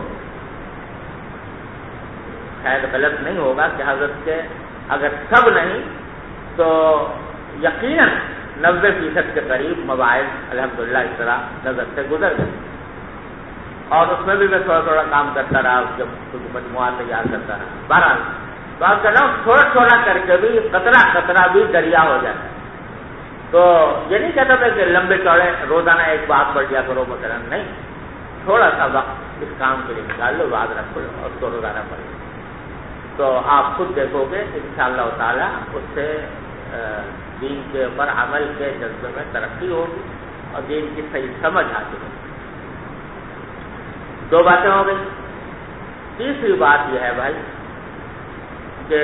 شاید غلط نہیں ہوگا کہ حضرت کے اگر سب نہیں تو یقیناً 90% کے قریب مواعظ الحمدللہ اس طرح نظر سے گزر گئے. اور اس میں بھی میں تھوڑا کام کرتا رہا، جب کچھ مجموعہ تیار کرتا رہا. بہرحال بات کر رہا ہوں تھوڑا کر کے بھی قطرہ بھی دریا ہو جاتا ہے. تو یہ نہیں کہتا میں کہ لمبے چوڑے روزانہ ایک بات پڑھ لیا کرو مثلا، نہیں، تھوڑا سا وقت اس کام کے لیے نکال لو، یاد رکھ لو اور اس کو روزانہ پڑھ لو. تو آپ خود دیکھو گے انشاءاللہ تعالی اس سے دین کے اوپر عمل کے جذبے میں ترقی ہوگی اور دین کی صحیح سمجھ حاصل ہوگی. 2 باتیں ہو گئی. تیسری بات یہ ہے بھائی کہ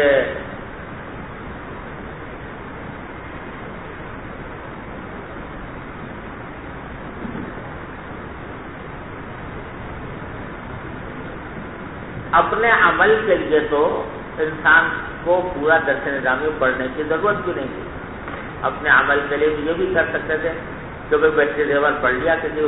اپنے عمل کے لیے تو انسان کو پورا درس نظامی پڑھنے کی ضرورت بھی نہیں تھی. اپنے عمل کے لیے یہ بھی کر سکتے تھے کہ بھائی بیٹھے دیور پڑھ لیا کسی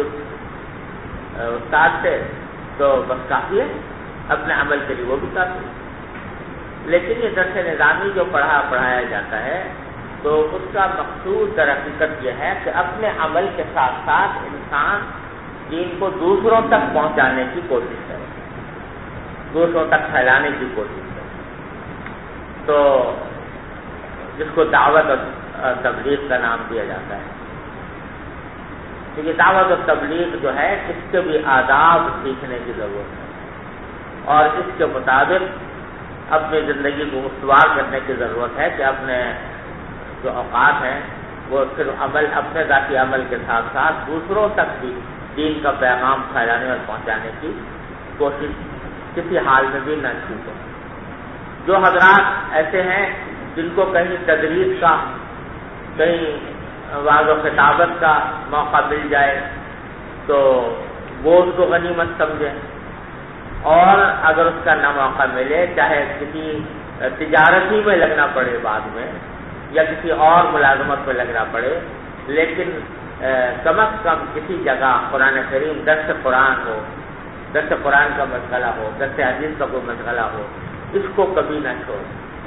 استاد سے تو بس کافی ہے، اپنے عمل کے لیے وہ بھی کافی ہے. لیکن یہ درس نظامی جو پڑھایا جاتا ہے تو اس کا مقصود در حقیقت یہ ہے کہ اپنے عمل کے ساتھ ساتھ انسان دین کو دوسروں تک پہنچانے کی کوشش کرے، دوسروں تک پھیلانے کی کوشش کرے. تو جس کو دعوت اور تبلیغ کا نام دیا جاتا ہے. کیونکہ دعوت اور تبلیغ جو ہے اس کے بھی آداب سیکھنے کی ضرورت ہے اور اس کے مطابق اپنی زندگی کو استوار کرنے کی ضرورت ہے کہ اپنے جو اوقات ہیں وہ صرف اپنے ذاتی عمل کے ساتھ ساتھ دوسروں تک بھی دین کا پیغام پھیلانے اور پہنچانے کی کوشش کسی حال میں بھی نہ چھوٹے. جو حضرات ایسے ہیں جن کو کہیں تدریس کا، کہیں وعظ و خطابت کا موقع مل جائے تو وہ اس کو غنیمت سمجھیں، اور اگر اس کا نہ موقع ملے، چاہے کسی تجارتی میں لگنا پڑے بعد میں یا کسی اور ملازمت میں لگنا پڑے، لیکن کم از کم کسی جگہ قرآن کریم درس قرآن ہو، درس قرآن کا مشغلہ ہو، درس حدیث کا کوئی مشغلہ ہو، اس کو کبھی نہ چھوڑ.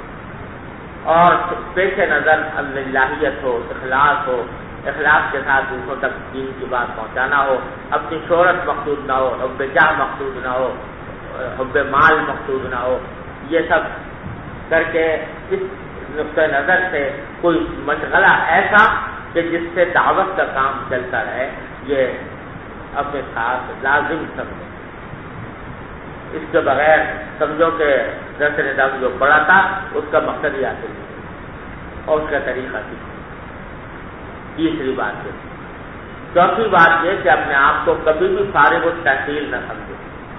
اور پیش نظر اللہیت ہو، اخلاص کے ساتھ دوسروں تک دین کی بات پہنچانا ہو. اپنی شہرت مقصود نہ ہو، حب جاہ مقصود نہ ہو، حب مال مقصود نہ ہو. یہ سب کر کے اس نقطۂ نظر سے کوئی مشغلہ ایسا کہ جس سے دعوت کا کام چلتا رہے، یہ اپنے ساتھ لازم سمجھے. اس کے بغیر سمجھو کہ درس نظام جو پڑھا تھا اس کا مقصد ہی حاصل نہیں اور اس کا طریقہ بھی. تیسری بات ہے. چوتھی بات یہ کہ اپنے آپ کو کبھی بھی فارغ التحصیل نہ سمجھو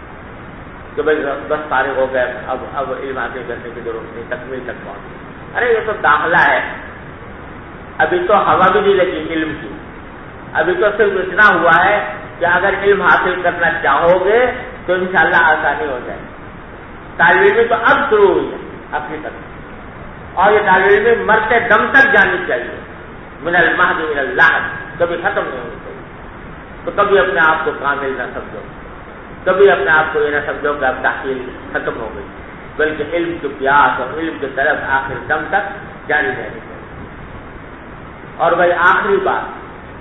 کہ بھائی بس فارغ ہو گئے، اب علم حاصل کرنے کی ضرورت نہیں، تکمیل تک پہنچ. ارے یہ تو داخلہ ہے، ابھی تو ہوا بھی نہیں لگی علم کی. ابھی تو صرف اتنا ہوا ہے کہ اگر علم حاصل کرنا چاہو گے تو انشاءاللہ آسانی ہو جائے. طالب علم تو اب شروع ہوئی ہے اپنی طرف، اور یہ طالب علم مرتے دم تک جانی چاہیے، من المہد الى اللحد، کبھی ختم نہیں ہونی چاہیے۔ تو کبھی اپنے آپ کو کامل نہ سمجھو، کبھی اپنے آپ کو یہ نہ سمجھو کہ اب تحصیل ختم ہو گئی، بلکہ علم کی پیاس اور علم کی طرف آخر دم تک جاری رہنی چاہیے۔ اور بھائی آخری بات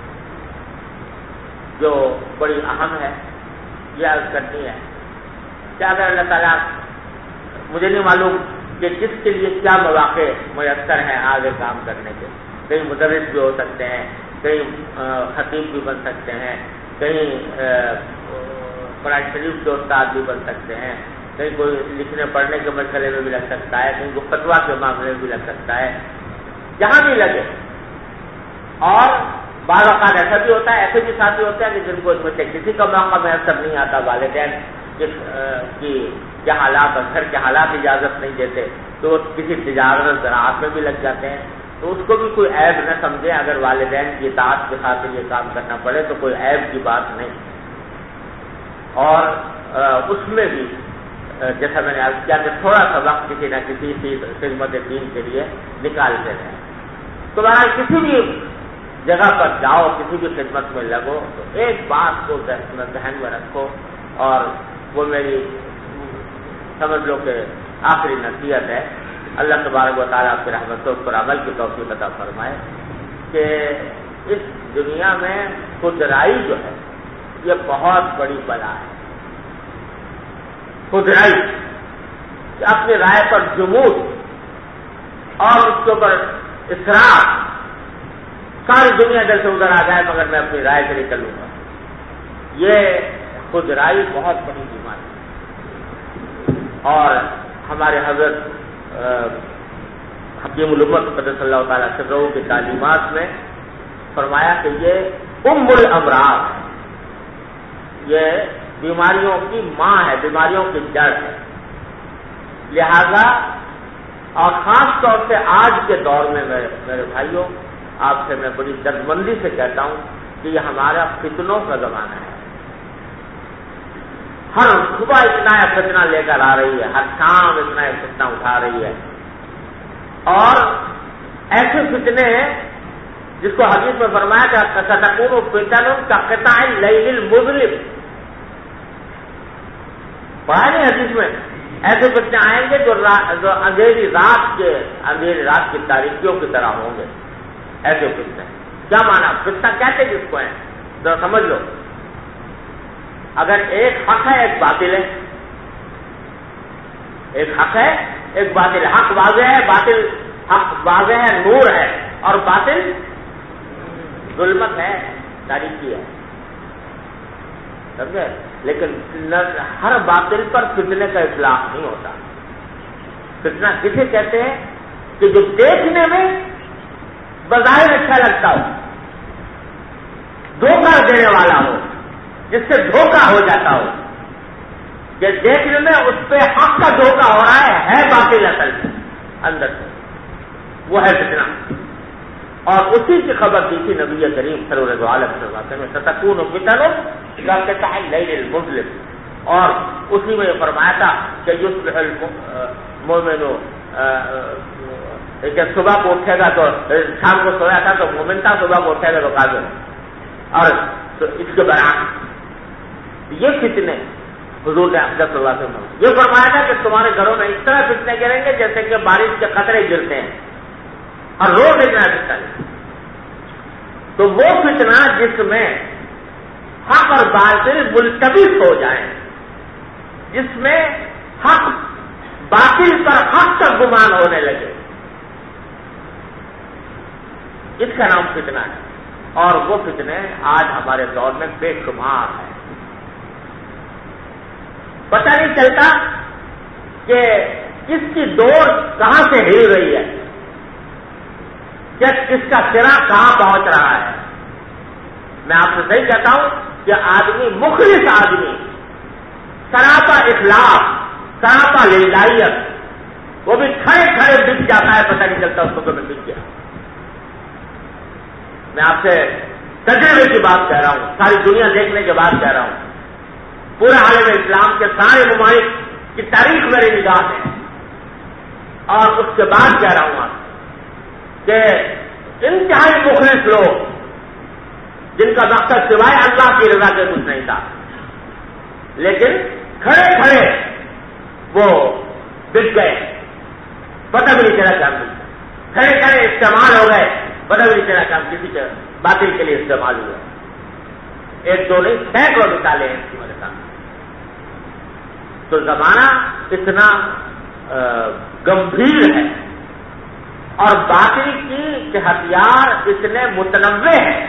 جو بڑی اہم ہے، یہ عرض کرنی ہے کہ اگر اللہ تعالیٰ، مجھے نہیں معلوم کہ کس کے لیے کیا مواقع میسر ہیں آگے کام کرنے کے، کہیں مدرس بھی ہو سکتے ہیں، کہیں خطیب بھی بن سکتے ہیں، کہیں قرآن شریف کے استاد بھی بن سکتے ہیں، کہیں کوئی لکھنے پڑھنے کے مسئلے میں بھی لگ سکتا ہے، کہیں کوئی فتویٰ کے معاملے میں بھی لگ سکتا ہے، جہاں بھی لگے۔ اور بعض اوقات ایسا بھی ہوتا ہے، ایسے بھی ساتھی ہوتے ہیں کہ جن کو اس میں سے کسی کا موقع میسر نہیں آتا، والدین کی کیا حالات اور گھر کے حالات اجازت نہیں دیتے، تو وہ کسی تجارت زراعت میں بھی لگ جاتے ہیں، تو اس کو بھی کوئی عیب نہ سمجھے، اگر والدین کی اطاعت کے خاطر یہ کام کرنا پڑے تو کوئی عیب کی بات نہیں۔ اور اس میں بھی جیسا میں نے عرض کیا کہ تھوڑا سا وقت کسی نہ کسی خدمت دین کے لیے نکالتے رہیں۔ تو بہرحال کسی بھی جگہ پر جاؤ، کسی بھی خدمت میں لگو، تو ایک بات کو ذہن میں رکھو، اور وہ میری سمجھ لو کہ آخری نصیحت ہے، اللہ تبارک و تعالیٰ آپ کی رحمتوں پر عمل کی توفیق عطا فرمائے، کہ اس دنیا میں خودرائی جو ہے یہ بہت بڑی بلا ہے۔ خودرائی، اپنی رائے پر جمود اور اس کے اوپر اسراف، ساری دنیا جیسے ادھر آ جائے مگر میں اپنی رائے سے نہیں چلوں گا، یہ خودرائی بہت بڑی بیماری ہے۔ اور ہمارے حضرت حکیم الامت قدس اللہ تعالیٰ سرہ کی تعلیمات میں فرمایا کہ یہ ام الامراض ہے، یہ بیماریوں کی ماں ہے، بیماریوں کی جڑ ہے۔ لہذا اور خاص طور سے آج کے دور میں میرے بھائیوں، آپ سے میں بڑی دردمندی سے کہتا ہوں کہ یہ ہمارا فتنوں کا زمانہ ہے۔ ہر صبح اتنا فتنہ لے کر آ رہی ہے، ہر شام اتنا فتنہ اٹھا رہی ہے، اور ایسے فتنے ہیں جس کو حدیث میں فرمایا کہ ستکون فتن کقطع اللیل المظلم، پڑھا نہیں حدیث میں، ایسے فتنے آئیں گے جو اندھیری رات کی تاریکیوں کی طرح ہوں گے، ایسے فتنے۔ کیا مانا فتنہ کہتے جس کو ہیں، ذرا سمجھ لو، اگر ایک حق ہے ایک باطل ہے، ایک حق ہے ایک باطل ہے، حق واضح ہے، باطل حق واضح ہے، نور ہے، اور باطل ظلمت ہے، تاریکی ہے، سمجھے؟ لیکن ہر باطل پر فتنے کا اطلاق نہیں ہوتا۔ فتنہ کسے کہتے ہیں کہ جو دیکھنے میں بظاہر اچھا لگتا ہو، دھوکہ دینے والا ہو، جس سے دھوکہ ہو جاتا ہو، کہ دیکھنے میں اس پہ حق کا دھوکہ ہو رہا ہے باطل اصل میں اندر سے، وہ ہے فتنہ۔ اور اسی کی خبر دی تھی نبی کریم سرور عالم صلی اللہ علیہ وسلم، ستکون فتن کقطع اللیل المظلم، اور اسی میں یہ فرمایا تھا کہ یصبح المؤمن، کہ صبح کو اٹھے گا تو شام کو سویا تھا تو مومن تھا، صبح کو اٹھے گا تو کافر، اور اس کے برعکس یہ فتنے حضور نے صلی اللہ علیہ وسلم یہ فرمایا تھا کہ تمہارے گھروں میں اس طرح فتنے گریں گے جیسے کہ بارش کے قطرے گرتے ہیں، اور روز اتنا فتنہ۔ تو وہ فتنہ جس میں حق اور باطل ملتبس ہو جائیں، جس میں حق باطل پر حق کا گمان ہونے لگے، اس کا نام فتنہ ہے۔ اور وہ فتنے آج ہمارے دور میں بے شمار ہیں، پتہ نہیں چلتا کہ کس کی ڈور کہاں سے ہل رہی ہے، کس کا سرا کہاں پہنچ رہا ہے۔ میں آپ سے صحیح کہتا ہوں کہ آدمی، مخلص آدمی، سراپا اخلاص، سراپا للہیت، وہ بھی کھڑے کھڑے بک جاتا ہے، پتہ نہیں چلتا اس کو میں بک گیا۔ میں آپ سے تجربے کی بات کہہ رہا ہوں، ساری دنیا دیکھنے کے بعد کہہ رہا ہوں، پورے عالم اسلام کے سارے ممالک کی تاریخ میری نگاہ میں، اور اس کے بعد کہہ رہا ہوں آپ کہ انتہائی مخلص لوگ جن کا مقصد سوائے اللہ کی رضا کے کچھ نہیں تھا، لیکن کھڑے کھڑے وہ بک گئے، پتہ بھی نہیں چلا کیا کھڑے کھڑے استعمال ہو گئے، پتہ بھی نہیں چلا کیا کسی کے باطل کے لیے استعمال ہوا۔ ایک دو نہیں، سینکڑوں مثالیں ہیں اس کی وجہ سے۔ تو زمانہ اتنا گمبھیر ہے اور باطل کی ہتھیار اتنے متنوع ہیں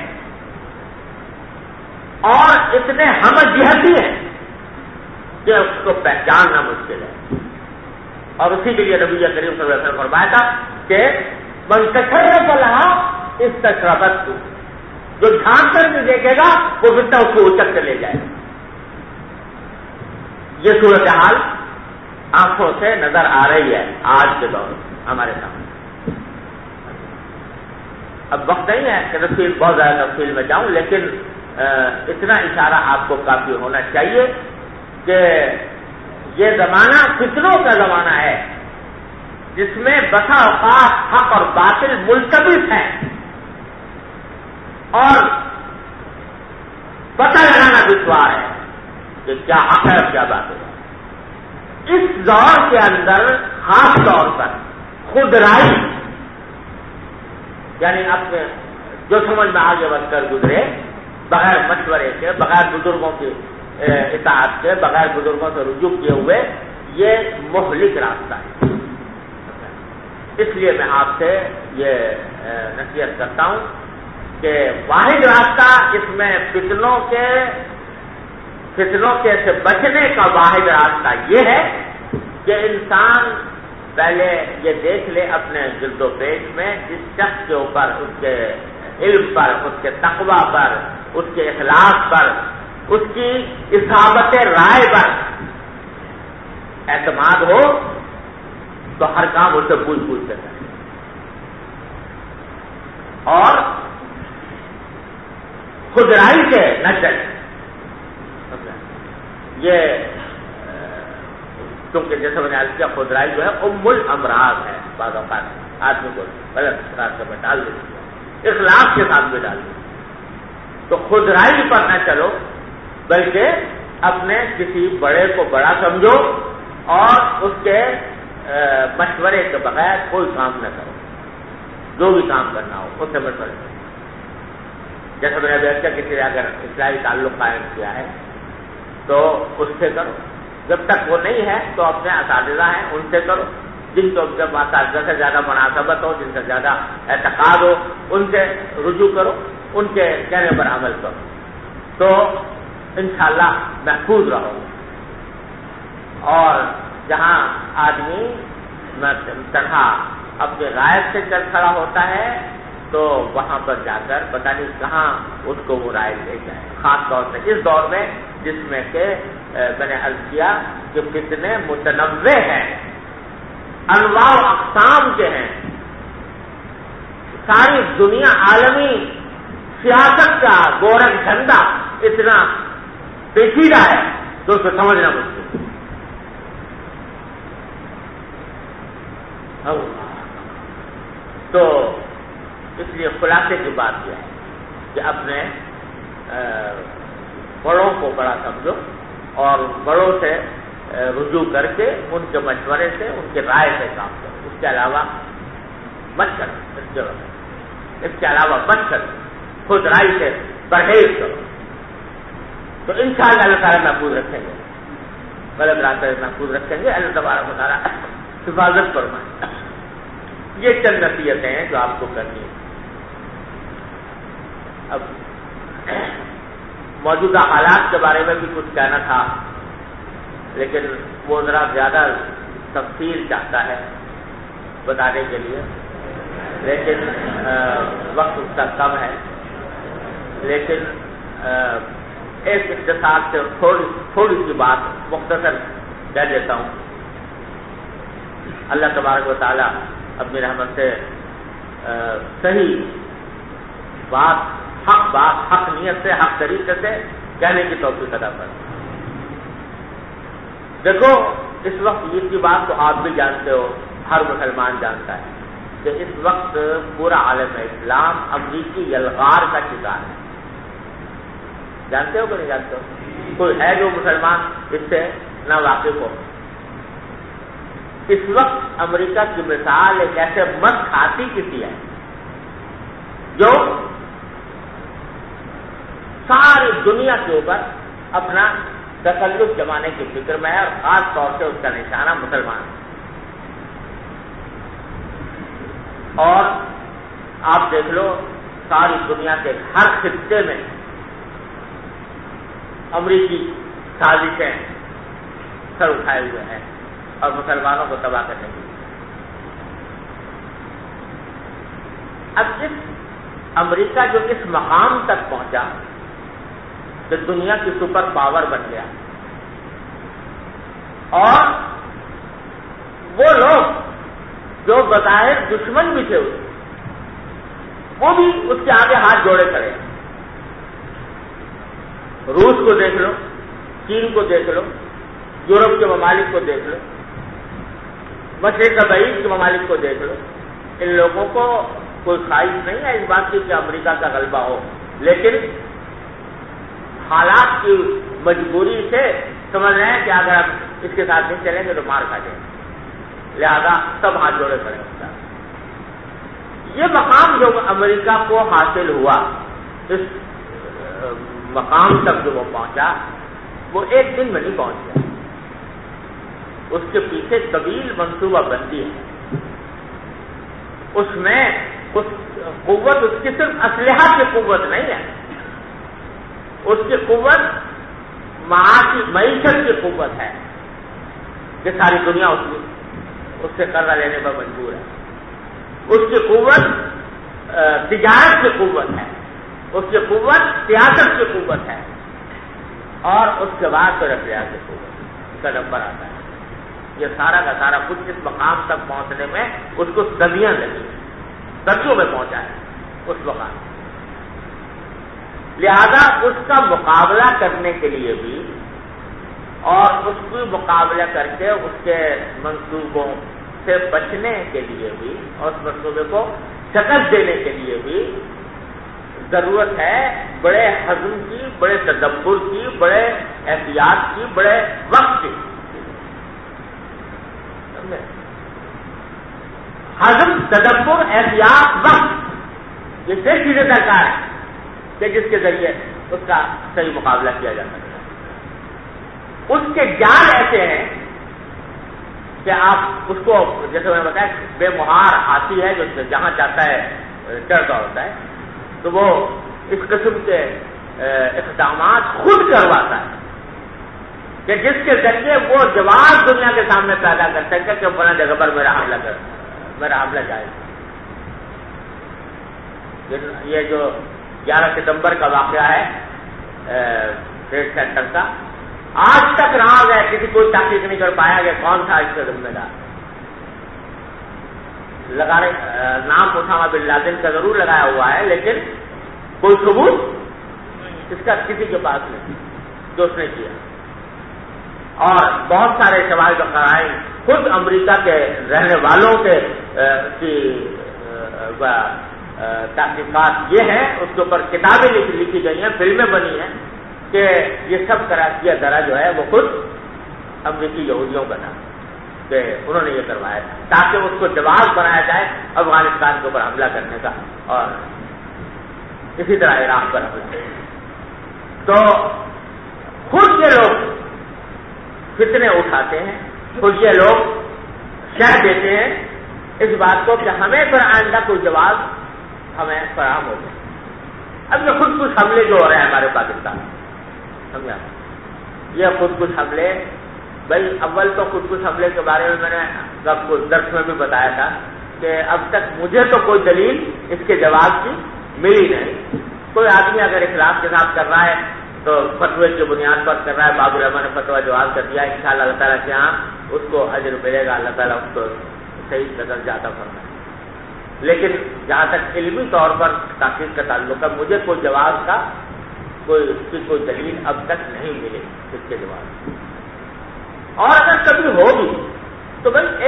اور اتنے ہم جہتی ہیں کہ اس کو پہچاننا مشکل ہے۔ اور اسی کے لیے نبی کریم صلی اللہ علیہ وسلم فرمایا تھا کہ من تشرف لہا استشرفت، جو جھانک کر بھی دیکھے گا وہ فتنہ اس کو اچک کے لے جائے گا۔ یہ صورتحال آنکھوں سے نظر آ رہی ہے آج کے دور ہمارے سامنے۔ اب وقت نہیں ہے کہ تفصیل بہت زیادہ تفصیل میں جاؤں، لیکن اتنا اشارہ آپ کو کافی ہونا چاہیے کہ یہ زمانہ فتنوں کا زمانہ ہے جس میں بسا اوقات حق اور باطل ملتبس ہیں اور پتہ لگانا دشوار ہے کہ کیا حق ہے اور کیا باطل ہے۔ اس دور کے اندر خاص طور پر خودرائی، یعنی اپنے جو سمجھ میں آگے بڑھ کر گزرے بغیر مشورے کے، بغیر بزرگوں کی اطاعت کے، بغیر بزرگوں سے رجوع کیے ہوئے، یہ مہلک راستہ ہے۔ اس لیے میں آپ سے یہ نصیحت کرتا ہوں کہ واحد راستہ اس میں فتنوں سے بچنے کا واحد راستہ یہ ہے کہ انسان پہلے یہ دیکھ لے اپنے جلد و پیٹ میں جس شخص کے اوپر اس کے علم پر، اس کے تقویٰ پر، اس کے اخلاق پر، اس کی اصابت رائے پر اعتماد ہو تو ہر کام اسے پوچھ کے کرے، اور خودرائی سے نہ چلے۔ یہ کیونکہ جیسے میں نے عرض کیا خودرائی جو ہے ام الامراض ہے، بعض اوقات آدمی کو غلط راستے میں ڈال دیتی ہے، اخلاق کے ساتھ بھی ڈال دیتی ہے۔ تو خودرائی پر نہ چلو، بلکہ اپنے کسی بڑے کو بڑا سمجھو اور اس کے مشورے کے بغیر کوئی کام نہ کرو۔ جو بھی کام کرنا ہو اس سے مشورے کرو۔ جیسے میں نے بیٹھ کر کسی نے اگر اسلامی تعلق قائم کیا ہے تو اس سے کرو، جب تک وہ نہیں ہے تو اپنے اساتذہ ہیں ان سے کرو، جن کو جب اساتذہ سے زیادہ مناسبت ہو، جن سے زیادہ اعتقاد ہو، ان سے رجوع کرو، ان کے کہنے پر عمل کرو، تو انشاءاللہ محفوظ رہو گے۔ اور جہاں آدمی تنہا اپنے رائے سے چل کھڑا ہوتا ہے تو وہاں پر جا کر پتہ نہیں کہاں اس کو وہ رائے لے جائے، خاص طور سے اس دور میں جس میں کہ میں نے عرض کیا کہ کتنے متنوع ہیں، انواع و اقسام کے ہیں، ساری دنیا عالمی سیاست کا گورکھ جھنڈا اتنا پیچیدہ ہے تو اسے سمجھنا مشکل ہے۔ تو اس لیے خلاصے کی بات یہ ہے کہ اپنے بڑوں کو بڑا سمجھو اور بڑوں سے رجوع کر کے ان کے مشورے سے، ان کے رائے سے کام کرو، اس کے علاوہ مت کرو، اس کے علاوہ مت کرو، خود رائے سے پرہیز کرو، تو انشاءاللہ اللہ تعالیٰ محفوظ رکھیں گے، غلط راستے محفوظ رکھیں گے، اللہ تبارک و تعالیٰ حفاظت فرمائے۔ یہ چند نصیحتیں ہیں جو آپ کو کرنی ہیں۔ اب موجودہ حالات کے بارے میں بھی کچھ کہنا تھا، لیکن وہ ذرا زیادہ تفصیل چاہتا ہے بتانے کے لیے، لیکن وقت اس کا کم ہے، لیکن ایک اختصار سے تھوڑی سی بات مختصر کہہ دیتا ہوں۔ اللہ تبارک و تعالیٰ اپنی رحمت سے صحیح بات، حق نیت سے، حق طریقے سے کہنے کی توفیق عطا فرمائے۔ دیکھو اس وقت عید کی بات تو آپ بھی جانتے ہو، ہر مسلمان جانتا ہے کہ اس وقت پورا عالم اسلام امریکی یلغار کا شکار ہے. جانتے ہو کہ نہیں جانتے ہو؟ کوئی ہے جو مسلمان اس سے نہ واقف ہو؟ اس وقت امریکہ کی مثال ایک ایسے مست ہاتھی کی ہے جو ساری دنیا کے اوپر اپنا تسلط جمانے کی فکر میں ہے، اور خاص طور سے اس کا نشانہ مسلمان ہے. اور آپ دیکھ لو ساری دنیا کے ہر خطے میں امریکی سازشیں سر اٹھائے ہوئے ہیں اور مسلمانوں کو تباہ کرنے کی. اب اس امریکہ جو اس مقام تک پہنچا کہ دنیا کی سپر پاور بن گیا، اور وہ لوگ جو بظاہر دشمن بھی تھے وہ بھی اس کے آگے ہاتھ جوڑے کھڑے. روس کو دیکھ لو، چین کو دیکھ لو، یورپ کے ممالک کو دیکھ لو، مشرق بعید کے ممالک کو دیکھ لو. ان لوگوں کو کوئی خواہش نہیں ہے اس بات کی کہ امریکہ کا غلبہ ہو، لیکن حالات کی مجبوری سے سمجھ رہے ہیں کہ اگر ہم اس کے ساتھ نہیں چلیں گے تو مار کھا جائیں گے، لہذا سب ہاتھ جوڑے کھڑے ہوتا ہے. یہ مقام جو امریکہ کو حاصل ہوا، اس مقام تک جو وہ پہنچا، وہ ایک دن میں نہیں پہنچ گیا. اس کے پیچھے طویل منصوبہ بندی ہے. اس میں قوت اس کی صرف اسلحہ کی قوت نہیں ہے، اس کی قوت معیشت کی قوت ہے کہ ساری دنیا اس سے قرضہ لینے پر مجبور ہے. اس کی قوت تجارت کی قوت ہے، اس کی قوت سیاست کی قوت ہے، اور اس کے بعد پھر ریاست کی قوت کا نمبر آتا ہے. یہ سارا کا سارا کچھ اس مقام تک پہنچنے میں اس کو صدیاں لگی، صدیوں میں پہنچا ہے اس مقام. لہذا اس کا مقابلہ کرنے کے لیے بھی اور اس کو مقابلہ کر کے اس کے منصوبوں سے بچنے کے لیے بھی اور اس منصوبے کو شکست دینے کے لیے بھی ضرورت ہے بڑے حزم کی، بڑے تدبر کی، بڑے احتیاط کی، بڑے وقت کی. حزم، تدبر، احتیاط، وقت، یہ صرف چیزیں درکار ہیں کہ جس کے ذریعے اس کا صحیح مقابلہ کیا جا سکتا ہے. اس کے جال ایسے ہیں کہ آپ اس کو، جیسے میں نے بتایا، بے مہار ہاتھی ہے جو جہاں چاہتا ہے چڑھتا ہوتا ہے، تو وہ اس قسم کے اقدامات خود کرواتا ہے کہ جس کے ذریعے وہ جواب دنیا کے سامنے پیدا کر سکے کہ فلاں جگہ پر میرا حملہ جائے. یہ جو 11 ستمبر کا واقعہ ہے ٹریڈ سینٹر کا، آج تک رہا گیا کسی کوئی تحقیق نہیں کر پایا کہ کون تھا اس کا ذمہ دار. نام اسامہ بن لادن کا ضرور لگایا ہوا ہے، لیکن کوئی ثبوت اس کا کسی کے پاس نہیں جو اس نے کیا. اور بہت سارے سوال کا قرائن خود امریکہ کے رہنے والوں کے تحقیقات یہ ہیں، اس کے اوپر کتابیں لکھی گئی ہیں، فلمیں بنی ہیں کہ یہ سب کیا درا جو ہے وہ خود امریکی یہودیوں کا تھا کہ انہوں نے یہ کروایا تھا تاکہ اس کو جواز بنایا جائے افغانستان کے اوپر حملہ کرنے کا، اور اسی طرح عراق پر حملہ. تو خود یہ لوگ فتنے اٹھاتے ہیں، خود یہ لوگ شرح دیتے ہیں اس بات کو کہ ہمیں پھر آئندہ کوئی جواز ہمیں فراہم ہو جائے. اب یہ خود کچھ حملے جو ہو رہے ہیں ہمارے پاکستان میں، سمجھا، یہ خود کچھ حملے، بھائی اول تو خود کچھ حملے کے بارے میں میں نے آپ کو درس میں بھی بتایا تھا کہ اب تک مجھے تو کوئی دلیل اس کے جواب کی ملی نہیں. کوئی آدمی اگر اخلاق کے ساتھ کر رہا ہے تو فتوے کی بنیاد پر کر رہا ہے، باب العلماء نے فتویٰ جواز کر دیا، انشاءاللہ اللہ تعالیٰ کے ہاں اس کو اجر ملے گا، اللہ تعالیٰ اس کو صحیح قدر زیادہ فرمائے. لیکن جہاں تک علمی طور پر تحقیق کا تعلق ہے، مجھے کوئی جواز کا اس کی کوئی دلیل اب تک نہیں ملی اس کے جواب. اور اگر کبھی ہوگی تو بھائی ایک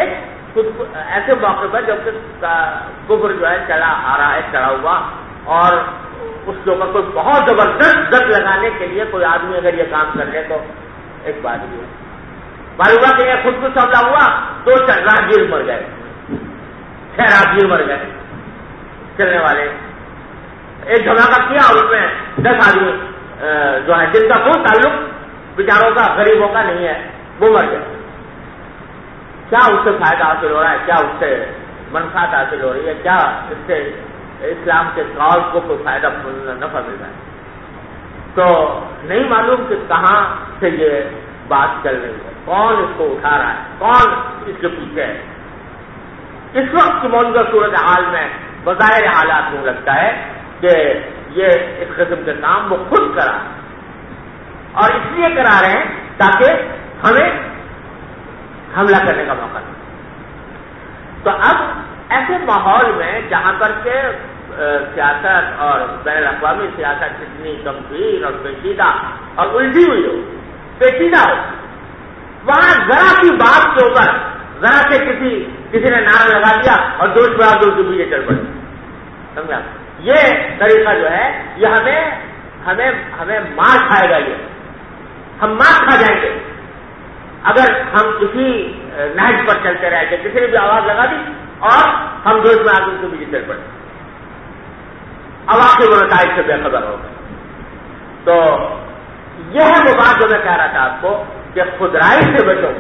ایسے موقع پر جب کہ کفر جو ہے چلا آ رہا ہے چڑھا ہوا، اور اس کے اوپر کوئی بہت زبردست زد لگانے کے لیے کوئی آدمی اگر یہ کام کر لے تو ایک بات یہ معلوم ہوا کہ یہ خود کچھ حملہ ہوا، 2 راہگیر مر گئے، 6 راہگیر مر گئے چلنے والے، ایک دھماکہ کیا اور اس میں 10 آدمی جو ہے جن کا کوئی تعلق بیچاروں کا غریبوں کا نہیں ہے وہ مر گئے۔ کیا اس سے فائدہ حاصل ہو رہا ہے؟ کیا اس سے منفعت حاصل ہو رہی ہے؟ کیا اس سے اسلام کے کاز کو کوئی فائدہ نفع مل رہا ہے؟ تو نہیں معلوم کہ کہاں سے یہ بات چل رہی ہے، کون اس کو اٹھا رہا ہے، کون اس کے پیچھے ہے۔ اس وقت کی موجودہ صورتحال میں بظاہر حالات میں لگتا ہے کہ یہ اس قسم کے کام وہ خود کرا اور اس لیے کرا رہے ہیں تاکہ ہمیں حملہ کرنے کا موقع دے۔ تو اب ایسے ماحول میں جہاں پر کہ سیاست اور بین الاقوامی سیاست اتنی گمبھیر اور پیچیدہ اور الجھی ہوئی ہو، پیچیدہ ہو، وہاں ذرا سی بات کے اوپر ذرا سے کسی نے نعرہ لگا دیا اور دوست بڑا دوست کے پیچھے چل پڑے، سمجھا؟ یہ طریقہ جو ہے یہ ہمیں مار کھائے گا، یہ ہم مار کھا جائیں گے اگر ہم کسی نہج پر چلتے رہے کہ کسی نے بھی آواز لگا دی اور ہم دوست میں آدمی کے پیچھے چل پڑے، عوام کے نتائج سے بے خبر ہو گئے۔ تو یہ ہے وہ بات جو میں کہہ رہا تھا آپ کو کہ خودرائی سے بچو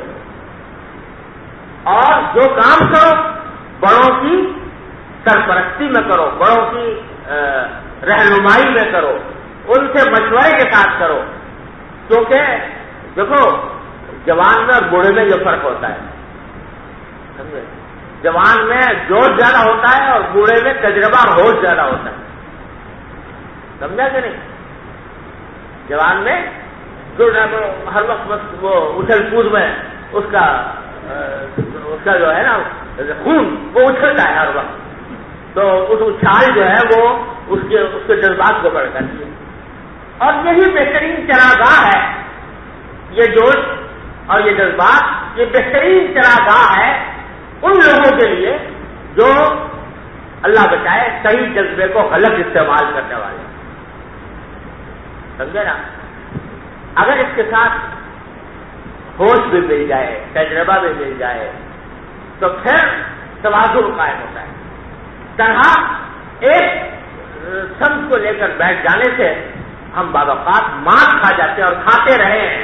اور جو کام کرو بڑوں کی سرپرستی میں کرو، بڑوں کی رہنمائی میں کرو، ان سے مشورے کے ساتھ کرو، کیونکہ دیکھو جوان میں اور بوڑھے میں یہ فرق ہوتا ہے، سمجھے؟ جوان میں جوش زیادہ ہوتا ہے اور بوڑھے میں تجربہ اور ہوش زیادہ ہوتا ہے، سمجھا کہ نہیں؟ جوان میں ہر وقت وہ اچھل کود میں اس کا جو ہے نا خون وہ اچھلتا ہے ہر وقت، تو اس اچھال جو ہے وہ اس کے جذبات کو بڑھ کرتی ہے، اور یہی بہترین چراگاہ ہے، یہ جوش اور یہ جذبات یہ بہترین چراگاہ ہے ان لوگوں کے لیے جو اللہ بچائے صحیح جذبے کو غلط استعمال کرنے والے، سمجھے نا؟ اگر اس کے ساتھ ہوش بھی مل جائے، تجربہ بھی مل جائے تو پھر توازن قائم ہوتا ہے۔ طرح ایک سمت کو لے کر بیٹھ جانے سے ہم بعض اوقات مار کھا جاتے ہیں اور کھاتے رہے ہیں۔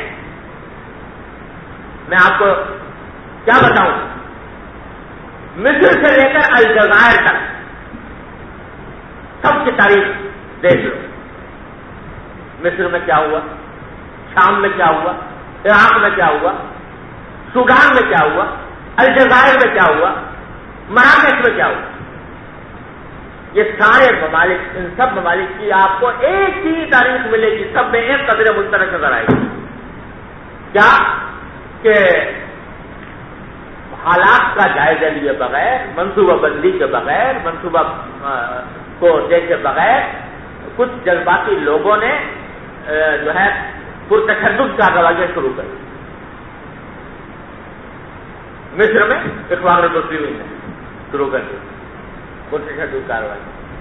میں آپ کو کیا بتاؤں، مصر سے لے کر الجزائر تک سب کی تاریخ دیکھ لو، مصر میں کیا ہوا، شام میں کیا ہوا، عراق میں کیا ہوا، سوڈان میں کیا ہوا، الجزائر میں کیا ہوا، مراکش میں کیا ہوا، یہ سارے ممالک، ان سب ممالک کی آپ کو ایک ہی تاریخ ملے گی، سب میں ایک قدر مشترک نظر آئے گی، کیا کہ حالات کا جائزہ لیے بغیر، منصوبہ بندی کے بغیر، منصوبہ کو دیکھے بغیر کچھ جذباتی لوگوں نے جو ہے پرتشدد کارروائیاں شروع کر دی۔ مصر میں اخوان المسلمین نے شروع کر دی پرتشدد کارروائی،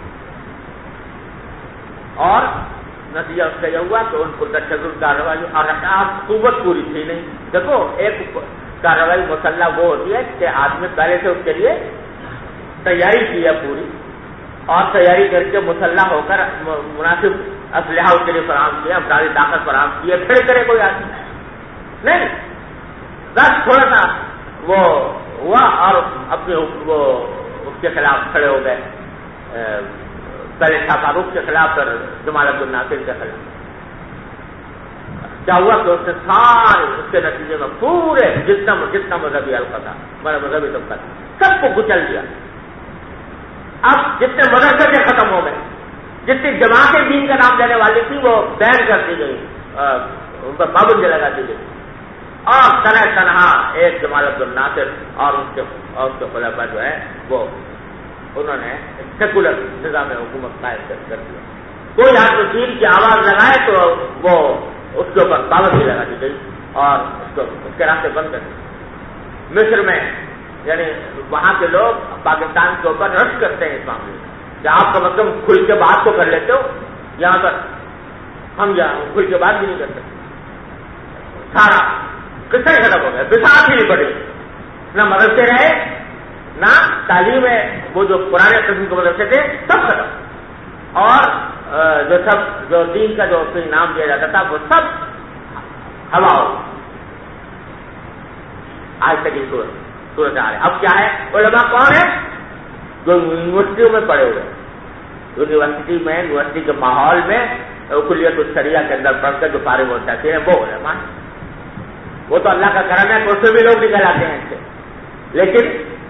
اور نتیجہ اس کا یہ ہوا کہ ان پرتشدد کارروائی اور قوت پوری تھی نہیں۔ دیکھو ایک کارروائی مسلح وہ ہوتی ہے کہ آدمی پہلے سے اس کے لیے تیاری کی ہے پوری، اور تیاری کر کے مسلح ہو کر مناسب اسلحہ اس کے لیے فراہم کیا، افرادی طاقت فراہم کی ہے، پھر کرے کوئی آدمی نہیں، بس تھوڑا سا وہ ہوا اور اپنے وہ اس کے خلاف کھڑے ہو گئے، پہلے شاہ فاروق کے خلاف، پھر جمال عبد الناصر کے خلاف۔ کیا ہوا کہ اس نے سارے اس کے نتیجے میں پورے جتنا مذہبی حلقہ تھا، مذہبی طبقہ تھا، سب کو کچل دیا۔ اب جتنے مدرسے سے ختم ہو گئے، جتنی جماعتیں دین کا نام لینے والی تھی وہ بین کر دی گئی، ان پر پابندی لگا دی گئی، اور تنہا ایک جمال عبد الناصر اور اس کے خلفاء جو ہے وہ انہوں نے سیکولر نظام حکومت قائم کر دیا۔ کوئی آدمی دین کی آواز لگائے تو وہ اس کے اوپر پابندی لگا دی گئی اور اس کے راستے بند کر دی۔ مصر میں یعنی وہاں کے لوگ پاکستان کے اوپر رش کرتے ہیں اس معاملے میں کہ آپ کم از کم کھل کے بات تو کر لیتے ہو، یہاں پر ہم یہاں کھل کے بات بھی نہیں کرتے. سارا قصہ ہی ختم ہو گیا، بساط ہی نہیں پڑی، نہ مدرسے رہے نہ تعلیم ہے. وہ جو پرانے قسم کے مدرسے تھے سب ختم، اور جو دین کا جو نام دیا جاتا تھا وہ سب ہوا ہو. آج تک یہ صورت آ رہی ہے. اب کیا ہے؟ علماء کون ہے؟ جو یونیورسٹیوں میں پڑھے ہوئے، یونیورسٹی کے ماحول میں کلیت الشریعہ کے اندر پڑھ کر جو فارغ ہو جاتے ہیں وہ علماء. وہ تو اللہ کا کرم ہے کہ اس میں بھی لوگ نکل آتے ہیں اس سے، لیکن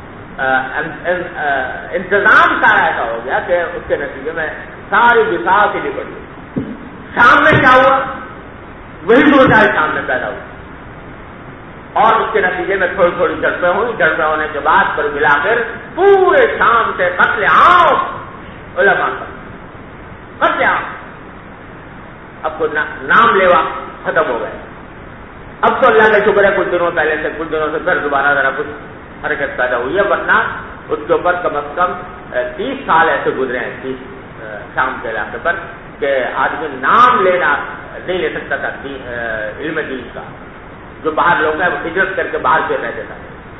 انتظام سارا ایسا ہو گیا کہ اس کے نتیجے میں ساری بساط ہی نہیں پڑی. شام میں کیا ہوا؟ وہی صورتحال شام میں پیدا ہوئی، اور اس کے نتیجے میں تھوڑی تھوڑی جھڑپیں ہوئی. جھڑپیں ہونے کے بعد پر ملا کر پورے شام سے قتل عام علماء کا قتل عام. اب تو نام لیوا ختم ہو گئے. اب تو اللہ کا شکر ہے کچھ دنوں سے پھر دوبارہ ذرا کچھ حرکت پیدا ہوئی ہے، ورنہ اس کے اوپر کم از کم 30 سال ایسے گزرے ہیں 30 شام کے علاقے پر کہ آدمی نام لینا نہیں لے سکتا تھا علم دین کا. جو باہر لوگ ہیں وہ ہجرت کر کے باہر سے رہتے تھے.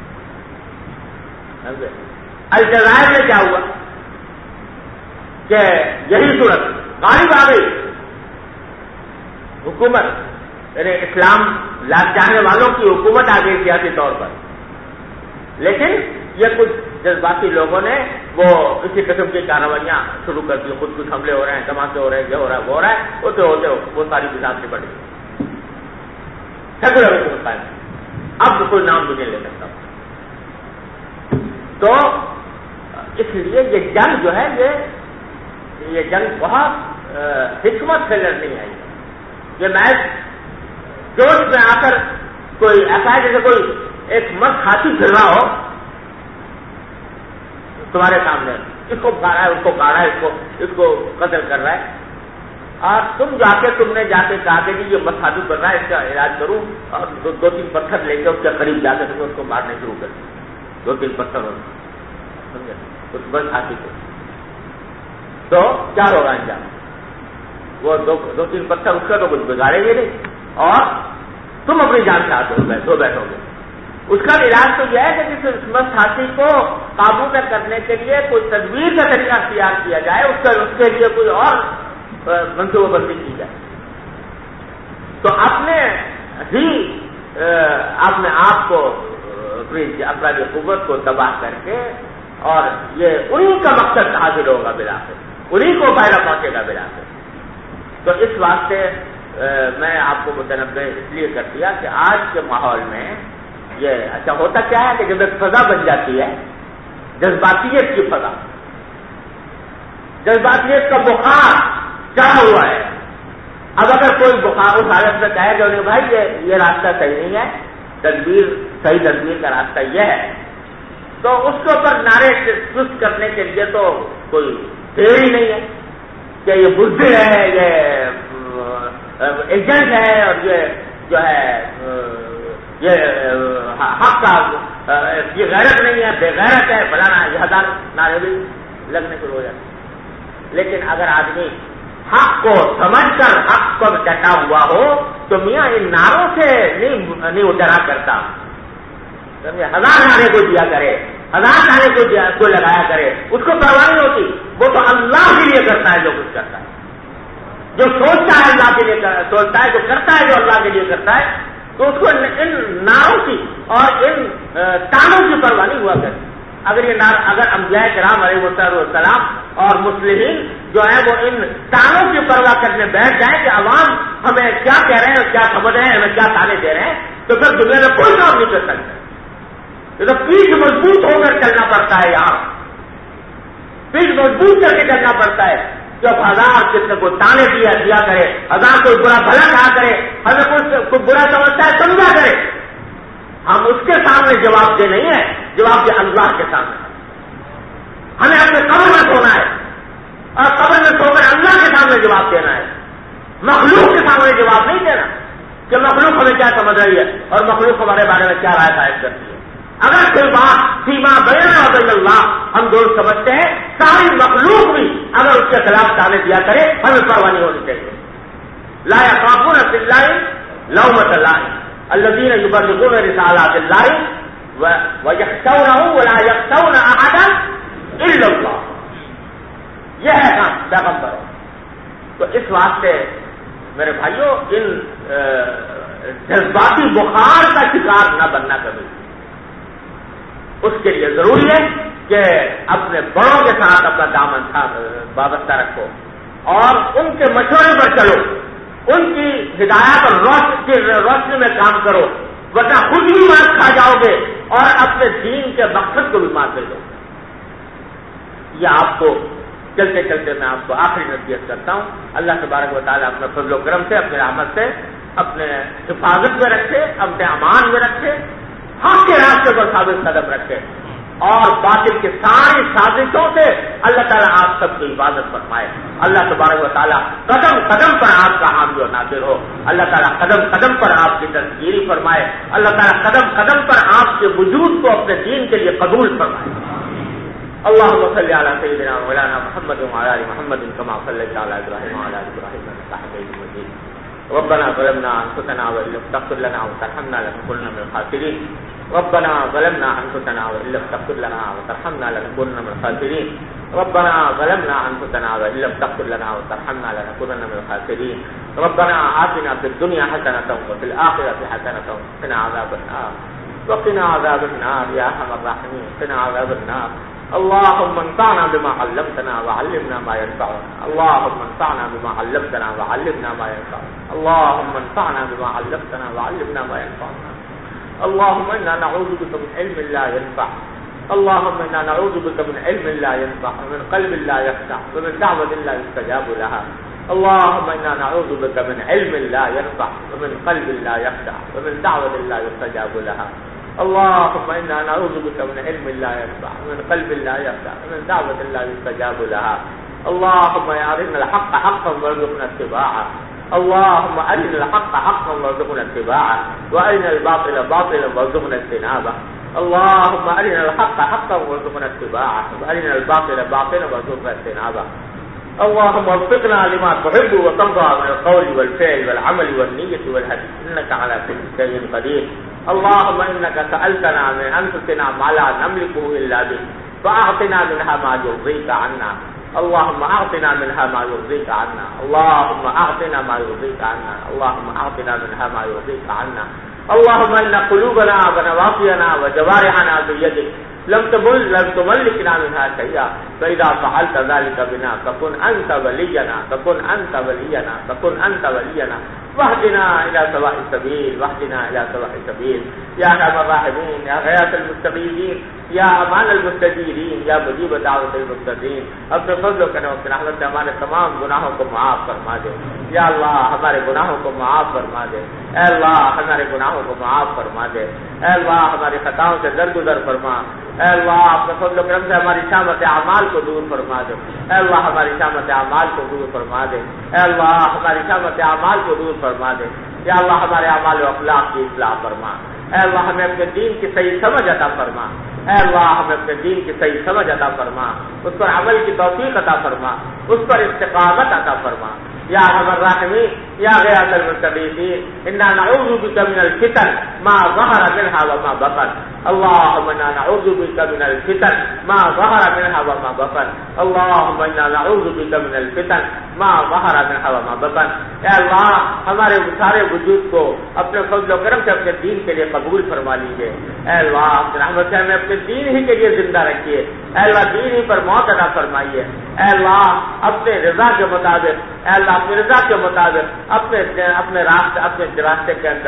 الجزائر میں کیا ہوا کہ یہی صورت غالب آ گئی. حکومت یعنی اسلام لانا چاہنے والوں کی حکومت آ گئی سیاسی طور پر، لیکن یہ کچھ جذباتی لوگوں نے وہ اسی قسم کی کارروائیاں شروع کر دی. خود کچھ حملے ہو رہے ہیں، دھماکے ہو رہے ہیں، یہ ہو رہا ہے وہ ہو رہا ہے، ہوتے ہوتے وہ ساری بساط سے بڑھ گئی. سیکولر حکومت ہے، اب کوئی نام بھی نہیں لے سکتا. تو اس لیے یہ جنگ جو ہے یہ جنگ بہت حکمت سے لڑنی ہے. یہ میچ جوش میں آ کر کوئی ایسا ہے جیسے کوئی ایک مست ہاتھی پھر رہا ہو تمہارے سامنے، اس کو کھا رہا ہے، اس کو کاڑا ہے، اس کو قتل کر رہا ہے، اور تم تم نے جا کے کہا کہ یہ مست ہاتھی پھر رہا ہے، اس کا علاج کروں، اور دو تین پتھر لے کے اس کے قریب جا کے تم نے اس کو مارنے شروع کر دیا. 2-3 پتھر سمجھے اس بس ہاتھی کو، تو کیا ہوگا انجام؟ وہ 2-3 پتھر اس کا تو کچھ بگاڑیں گے نہیں، اور تم اپنی جان چاہتے ہو بیٹھو گے. اس کا علاج تو یہ ہے کہ جس مست ہاتھی کو قابو میں کرنے کے لیے کوئی تدبیر کا طریقہ اختیار کیا جائے، اس کے لیے کوئی اور منصوبہ بندی کی جائے. تو اپنے آپ کو افرادی قوت کو تباہ کر کے، اور یہ انہی کا مقصد حاصل ہوگا بلاخر، انہی کو فائدہ پہنچے گا بلاخر. تو اس واسطے میں آپ کو متنبع اس لیے کر دیا کہ آج کے ماحول میں یہ اچھا ہوتا کیا ہے کہ جب ایک فضا بن جاتی ہے، جذباتیت کی فضا، جذباتیت کا بخار چڑھا ہوا ہے. اب اگر کوئی بخار اس حالت میں کہے کہ بھائی یہ راستہ صحیح نہیں ہے، صحیح تدبیر کا راستہ یہ ہے، تو اس کے اوپر نعرے سست کرنے کے لیے تو کوئی دیر ہی نہیں ہے کہ یہ بزدل ہے، یہ ایجنٹ ہے، اور یہ جو ہے یہ حق کا یہ غیرت نہیں ہے، بے غیرت ہے، فلانا، یہ ہزار نعرے بھی لگنے شروع ہو جاتے. لیکن اگر آدمی حق کو سمجھ کر حق پر ڈٹا ہوا ہو تو میاں ان نعروں سے نہیں ڈرا کرتا. ہزار نعرے کو دیا کرے، ہزار نعرے کو لگایا کرے، اس کو پرواہ نہیں ہوتی. وہ تو اللہ کے لیے کرتا ہے جو کچھ کرتا ہے، جو سوچتا ہے اللہ کے لیے سوچتا ہے، جو کرتا ہے جو اللہ کے لیے کرتا ہے. تو اس کو ان نعروں کی اور ان تانوں کی پرواہ نہیں ہوا کرتی. اگر انبیاء کرام علیہ السلام اور مسلمین جو ہیں وہ ان تانوں کی پرواہ کرنے بیٹھ جائیں کہ عوام ہمیں کیا کہہ رہے ہیں اور کیا سمجھ رہے ہیں، ہمیں کیا تانے دے رہے ہیں، تو پھر دنیا میں کوئی کام نہیں کر سکتا. یہ تو پیٹھ مضبوط ہو کر چلنا پڑتا ہے. یہاں پیٹھ مضبوط کر کے چلنا پڑتا ہے. جب ہزار کسی کو تانے دیا کرے، ہزار کوئی برا بھلا کہا کرے، ہمیں کوئی برا سمجھتا ہے سمجھا کرے، ہم اس کے سامنے جواب دے نہیں ہے، جواب دے اللہ کے سامنے. ہمیں اپنے قبر میں سونا ہے اور قبر میں سو کر اللہ کے سامنے جواب دینا ہے. مخلوق کے سامنے جواب نہیں دینا کہ مخلوق ہمیں کیا سمجھ رہی ہے اور مخلوق ہمارے بارے میں کیا رائے قائم کرتی ہے. اگر کوئی بات سیما بینا و بین اللہ ہم دونوں سمجھتے ہیں، ساری مخلوق بھی اگر اس کے خلاف تعلیم دیا کرے ہمیں پرواہ نہیں ہونی چاہیے. لا یخافون فی اللہ لومۃ لائم الذین یبلغون رسالات اللہ ویخشونہ ولا یخشون احدا الا اللہ. یہ ہے کام پیغمبروں. تو اس واسطے میرے بھائیوں ان جذباتی بخار کا شکار نہ بننا کبھی. اس کے لیے ضروری ہے کہ اپنے بڑوں کے ساتھ اپنا دامن وابستہ رکھو اور ان کے مشورے پر چلو، ان کی ہدایات اور روشنی میں کام کرو، ورنہ خود بھی مار کھا جاؤ گے اور اپنے دین کے مقصد کو بھی مار دے دو. یہ آپ کو چلتے چلتے میں آپ کو آخری نصیحت کرتا ہوں. اللہ تبارک و تعالیٰ اپنے فضل و کرم سے، اپنے رحمت سے اپنے حفاظت میں رکھے، اپنے امان میں رکھے، حق کے راستے پر ثابت قدم رکھے اور باطل کی ساری سازشوں سے اللہ تعالیٰ آپ سب کی حفاظت فرمائے. اللہ تبارک و تعالیٰ قدم قدم پر آپ کا حامی و ناصر ہو. اللہ تعالیٰ قدم قدم پر آپ کی تذکیری فرمائے. اللہ تعالیٰ قدم قدم پر آپ کے وجود کو اپنے دین کے لیے قبول فرمائے. اللهم صل على سيدنا مولانا محمد وعلى ال محمد كما صليت على ابراهيم وعلى ال ابراهيم انك حميد مجيد. ربنا ظلمنا انفسنا وان لم تغفر لنا وترحمنا لنكونن من الخاسرين. ربنا ظلمنا انفسنا وان لم تغفر لنا وترحمنا لنكونن من الخاسرين. ربنا ظلمنا انفسنا وان لم تغفر لنا وترحمنا لنكونن من الخاسرين. ربنا آتنا في الدنيا حسنة وفي الآخرة حسنة وقنا عذاب النار. وقنا عذاب النار يا ارحم الراحمين. قنا عذاب النار. اللهم انفعنا بما علمتنا وعلمنا ما ينفعنا. اللهم انفعنا بما علمتنا وعلمنا ما ينفعنا. اللهم انفعنا بما علمتنا وعلمنا ما ينفعنا. اللهم انا نعوذ بك من علم لا ينفع. اللهم انا نعوذ بك من علم لا ينفع ومن قلب لا يخشع ومن دعوة لا يستجاب لها. اللهم انا نعوذ بك من علم لا ينفع ومن قلب لا يخشع ومن دعوة لا يستجاب لها. اللهم انا نعوذ بك من علم لا ينفع ومن قلب لا يخشع ومن دعوة لا يستجاب لها. اللهم ارنا الحق حقا وارزقنا اتباعه. اللهم ارنا الحق حقا وارزقنا اتباعه وارنا الباطل باطلا وارزقنا اجتنابه. اللهم ارنا الحق حقا وارزقنا اتباعه وارنا الباطل باطلا وارزقنا اجتنابه. اللهم وفقنا لما تحب وترضى من القول والفعل والعمل والنية والهدي انك على كل شيء قدير. اللهم انك سألتنا من انفسنا ما لا نملكه الا بك فاعطنا منها ما يرضيك عنا. اللهم اعطنا منها ما يرضيك عنا. اللهم اعطنا ما يرضيك عنا. اللهم اعطنا منها ما يرضيك عنا. اللهم ان قلوبنا ونواصينا وجوارحنا بيدك لم تملكنا منها شيئا فاذا فعلت ذلك بنا فكن انت ولينا فكن انت ولينا فكن انت ولينا واهدنا الى سواء السبيل واهدنا الى سواء السبيل يا ارحم الراحمين يا غياث المستغيثين یا امان المستجیرین یا مجیب دعوت المستجیرین. اپنے فضل و کرم اپنے رحمت سے ہمارے تمام گناہوں کو معاف فرما دے. یا اللہ ہمارے گناہوں کو معاف فرما دے. اے اللہ ہمارے گناہوں کو معاف فرما دے. اے اللہ ہماری خطاؤں سے درگزر فرما. اے اللہ اپنے فضل و کرم سے ہماری شامت اعمال کو دور فرما دے. اے اللہ ہماری شامت اعمال کو دور فرما دے. اے اللہ ہماری شامت اعمال کو دور فرما دے. یا اللہ ہمارے اعمال و اخلاق کی اصلاح فرما. اے اللہ ہمیں اپنے دین کی صحیح سمجھ عطا فرما. اے اللہ ہمیں اپنے دین کی صحیح سمجھ عطا فرما. اس پر عمل کی توفیق عطا فرما. اس پر استقامت عطا فرما. یا ارحم الراحمین یا غیاث المستغیثین انا نعوذ بک من الفتن ما ظهر منها وما بطن. اللهم انا نعوذ بک من الفتن ما ظهر منها وما بطن. اللهم انا نعوذ بک من الفتن ما ظهر منها وما بطن. اے اللہ ہمارے سارے وجود کو اپنے فضل و کرم سے اپنے دین کے لیے قبول فرما لیجیے. اے اللہ اپنے رحمت سے ہمیں اپنے دین ہی کے لیے زندہ رکھیے. اے اللہ دین ہی پر موت عطا فرمائیے. اے اللہ اپنے رضا کے مطابق اے اللہ اپنی رضا کے مطابق اپنے راستے کے اندر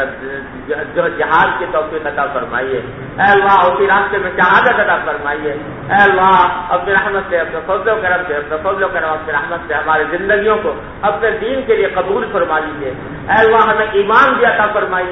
جو جہاد کی توفیق عطا فرمائیے. اے اللہ اسی راستے میں شہادت عطا فرمائیے. اے اللہ اپنی رحمت سے اپنے فضل و کرم اپنی رحمت سے ہماری زندگیوں کو اپنے دین کے لیے قبول فرما لیجیے. اے اللہ ہمیں ایمان بھی عطا فرمائیے.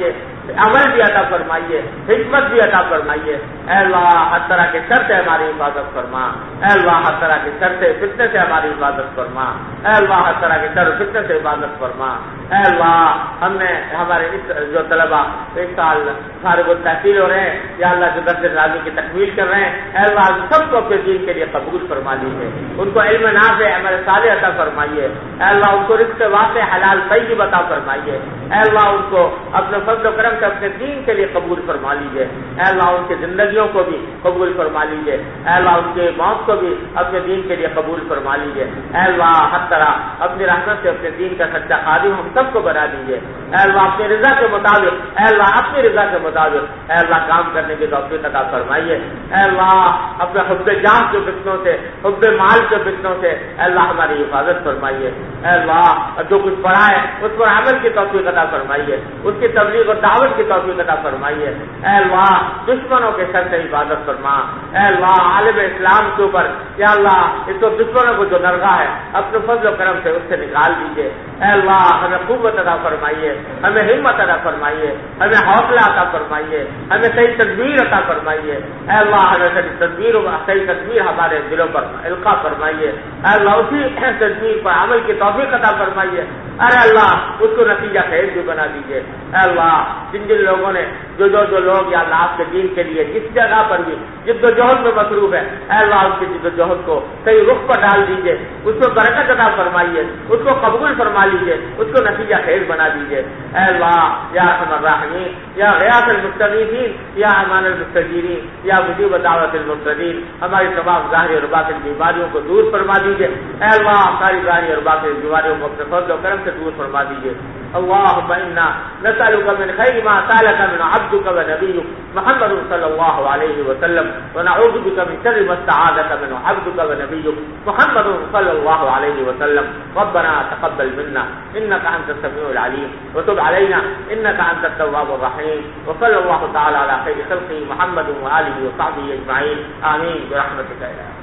عمل بھی عطا فرمائیے، حکمت بھی عطا فرمائیے۔ اے اللہ ہر طرح کے شر سے ہماری حفاظت فرما، اے اللہ ہر طرح کے شر سے فتنے سے ہماری حفاظت فرما، اے اللہ ہر طرح کے شر فتنے سے حفاظت فرما۔ اے اللہ ہم نے ہمارے جو طلبا ایک سال فارغ التحصیل ہو رہے ہیں، یا اللہ جو درس راضی کی تکمیل کر رہے ہیں، اے اللہ سب کو اپنے دین کے لیے قبول فرما لیجیے، ان کو علم نافع عمل صالح عطا فرمائیے، اے اللہ ان کو رزق واسع حلال طیب عطا فرمائیے، اے اللہ ان کو اپنے فضل و کرم سے اپنے دین کے لیے قبول فرما لیجیے، اے اللہ ان کی زندگیوں کو بھی قبول فرما لیجیے، اے اللہ ان کے موت کو بھی اپنے دین کے لیے قبول فرما لیجیے، اے اللہ ہر طرح اپنی رحمت سے اپنے دین کا سچا خادم ہم سب کو بنا دیجیے، اے اللہ اپنی رضا کے مطابق، اے اللہ اپنی رضا کے مطابق اے اللہ کام کرنے کی توفیق عطا فرمائیے، اے اللہ اپنے حب جاہ کے فتنوں سے، حب مال کے فتنوں سے اے اللہ ہماری حفاظت فرمائیے، اے اللہ جو کچھ پڑھا ہے اس پر عمل کی توفیق عطا فرمائیے، اس کی تبلیغ اور دعوت کی توفیق عطا فرمائیے، اے اللہ دشمنوں کے شر سے حفاظت فرما، اے اللہ عالم اسلام کے اوپر یا اللہ اس کو دشمنوں کو جو نرغا ہے اپنے فضل و کرم سے اس سے نکال دیجیے، اے اللہ ہمیں قوت عطا فرمائیے، ہمیں ہمت عطا فرمائیے، ہمیں حوصلہ عطا فرمائیے، ہمیں صحیح تدبیر عطا فرمائیے، اے اللہ ہمیں صحیح تدبیر ہمارے دلوں پر القا فرمائیے، اے اللہ اسی تدبیر پر عمل کی توفیق عطا فرمائیے، ارے اللہ اس کو نتیجہ خیز بھی بنا دیجیے، اے اللہ جن لوگوں نے جو لوگ یا اللہ آپ کے دین کے لیے جس جگہ پر بھی جد و جہد میں مصروف ہے، اے اللہ اس کی جد و جہد کو صحیح رخ پر ڈال دیجیے، اس کو برکت عطا فرمائیے، اس کو قبول فرما لیجیے، اس کو نتیجہ خیز بنا دیجیے، اے اللہ یا ارحم الراحمین، یا غیاث المستغیثین، یا امان المستجیرین، یا مجیب دعوت المضطرین، ہماری تمام ظاہری اور باطن بیماریوں کو دور فرما دیجیے، اے اللہ ساری ظاہری اور باطن بیماریوں کو اپنے فضل و کرم سے دور فرما دیجیے۔ اللهم انا نسألك من خير ما سألك من عبدك ونبيك محمد صلى الله عليه وسلم، ونعوذ بك من شر ما استعاذك من عبدك ونبيك محمد صلى الله عليه وسلم۔ ربنا تقبل منا انك انت السميع العليم وتب علينا انك انت التواب الرحيم، وصلى الله تعالى على خير خلقه محمد وآله وصحبه اجمعين، آمين برحمتك يا رب۔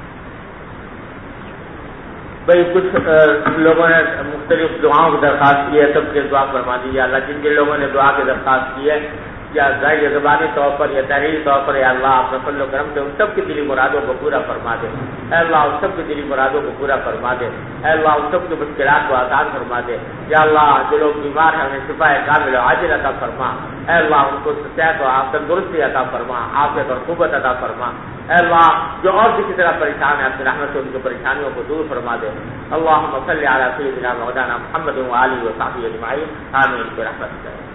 بھائی کچھ لوگوں نے مختلف دعاؤں کی درخواست کی ہے، سب کے دعا فرما دیجیے اللہ، جن لوگوں نے دعا کی درخواست کی ہے یا ظاہر زبانی طور پر یا تحریری طور پر، یا اللہ اپنے فضل و کرم سے ان سب کی دلی مرادوں کو پورا فرما دے، اے اللہ ان سب کی دلی مرادوں کو پورا فرما دے، اے اللہ ان سب کی مشکلات کو آسان فرما دے، یا اللہ جو لوگ بیمار ہیں انہیں شفا کامل و عاجل عطا فرما، اے اللہ ان کو صحت و تندرستی عطا فرما، عافیت اور قوت عطا فرما، اے اللہ جو اور کسی طرح پریشان ہے اپنی رحمت سے ان کی پریشانیوں کو دور فرما دے۔ اللهم صل على سيدنا مولانا محمد وآله وصحبه اجمعين، آمين برحمتك۔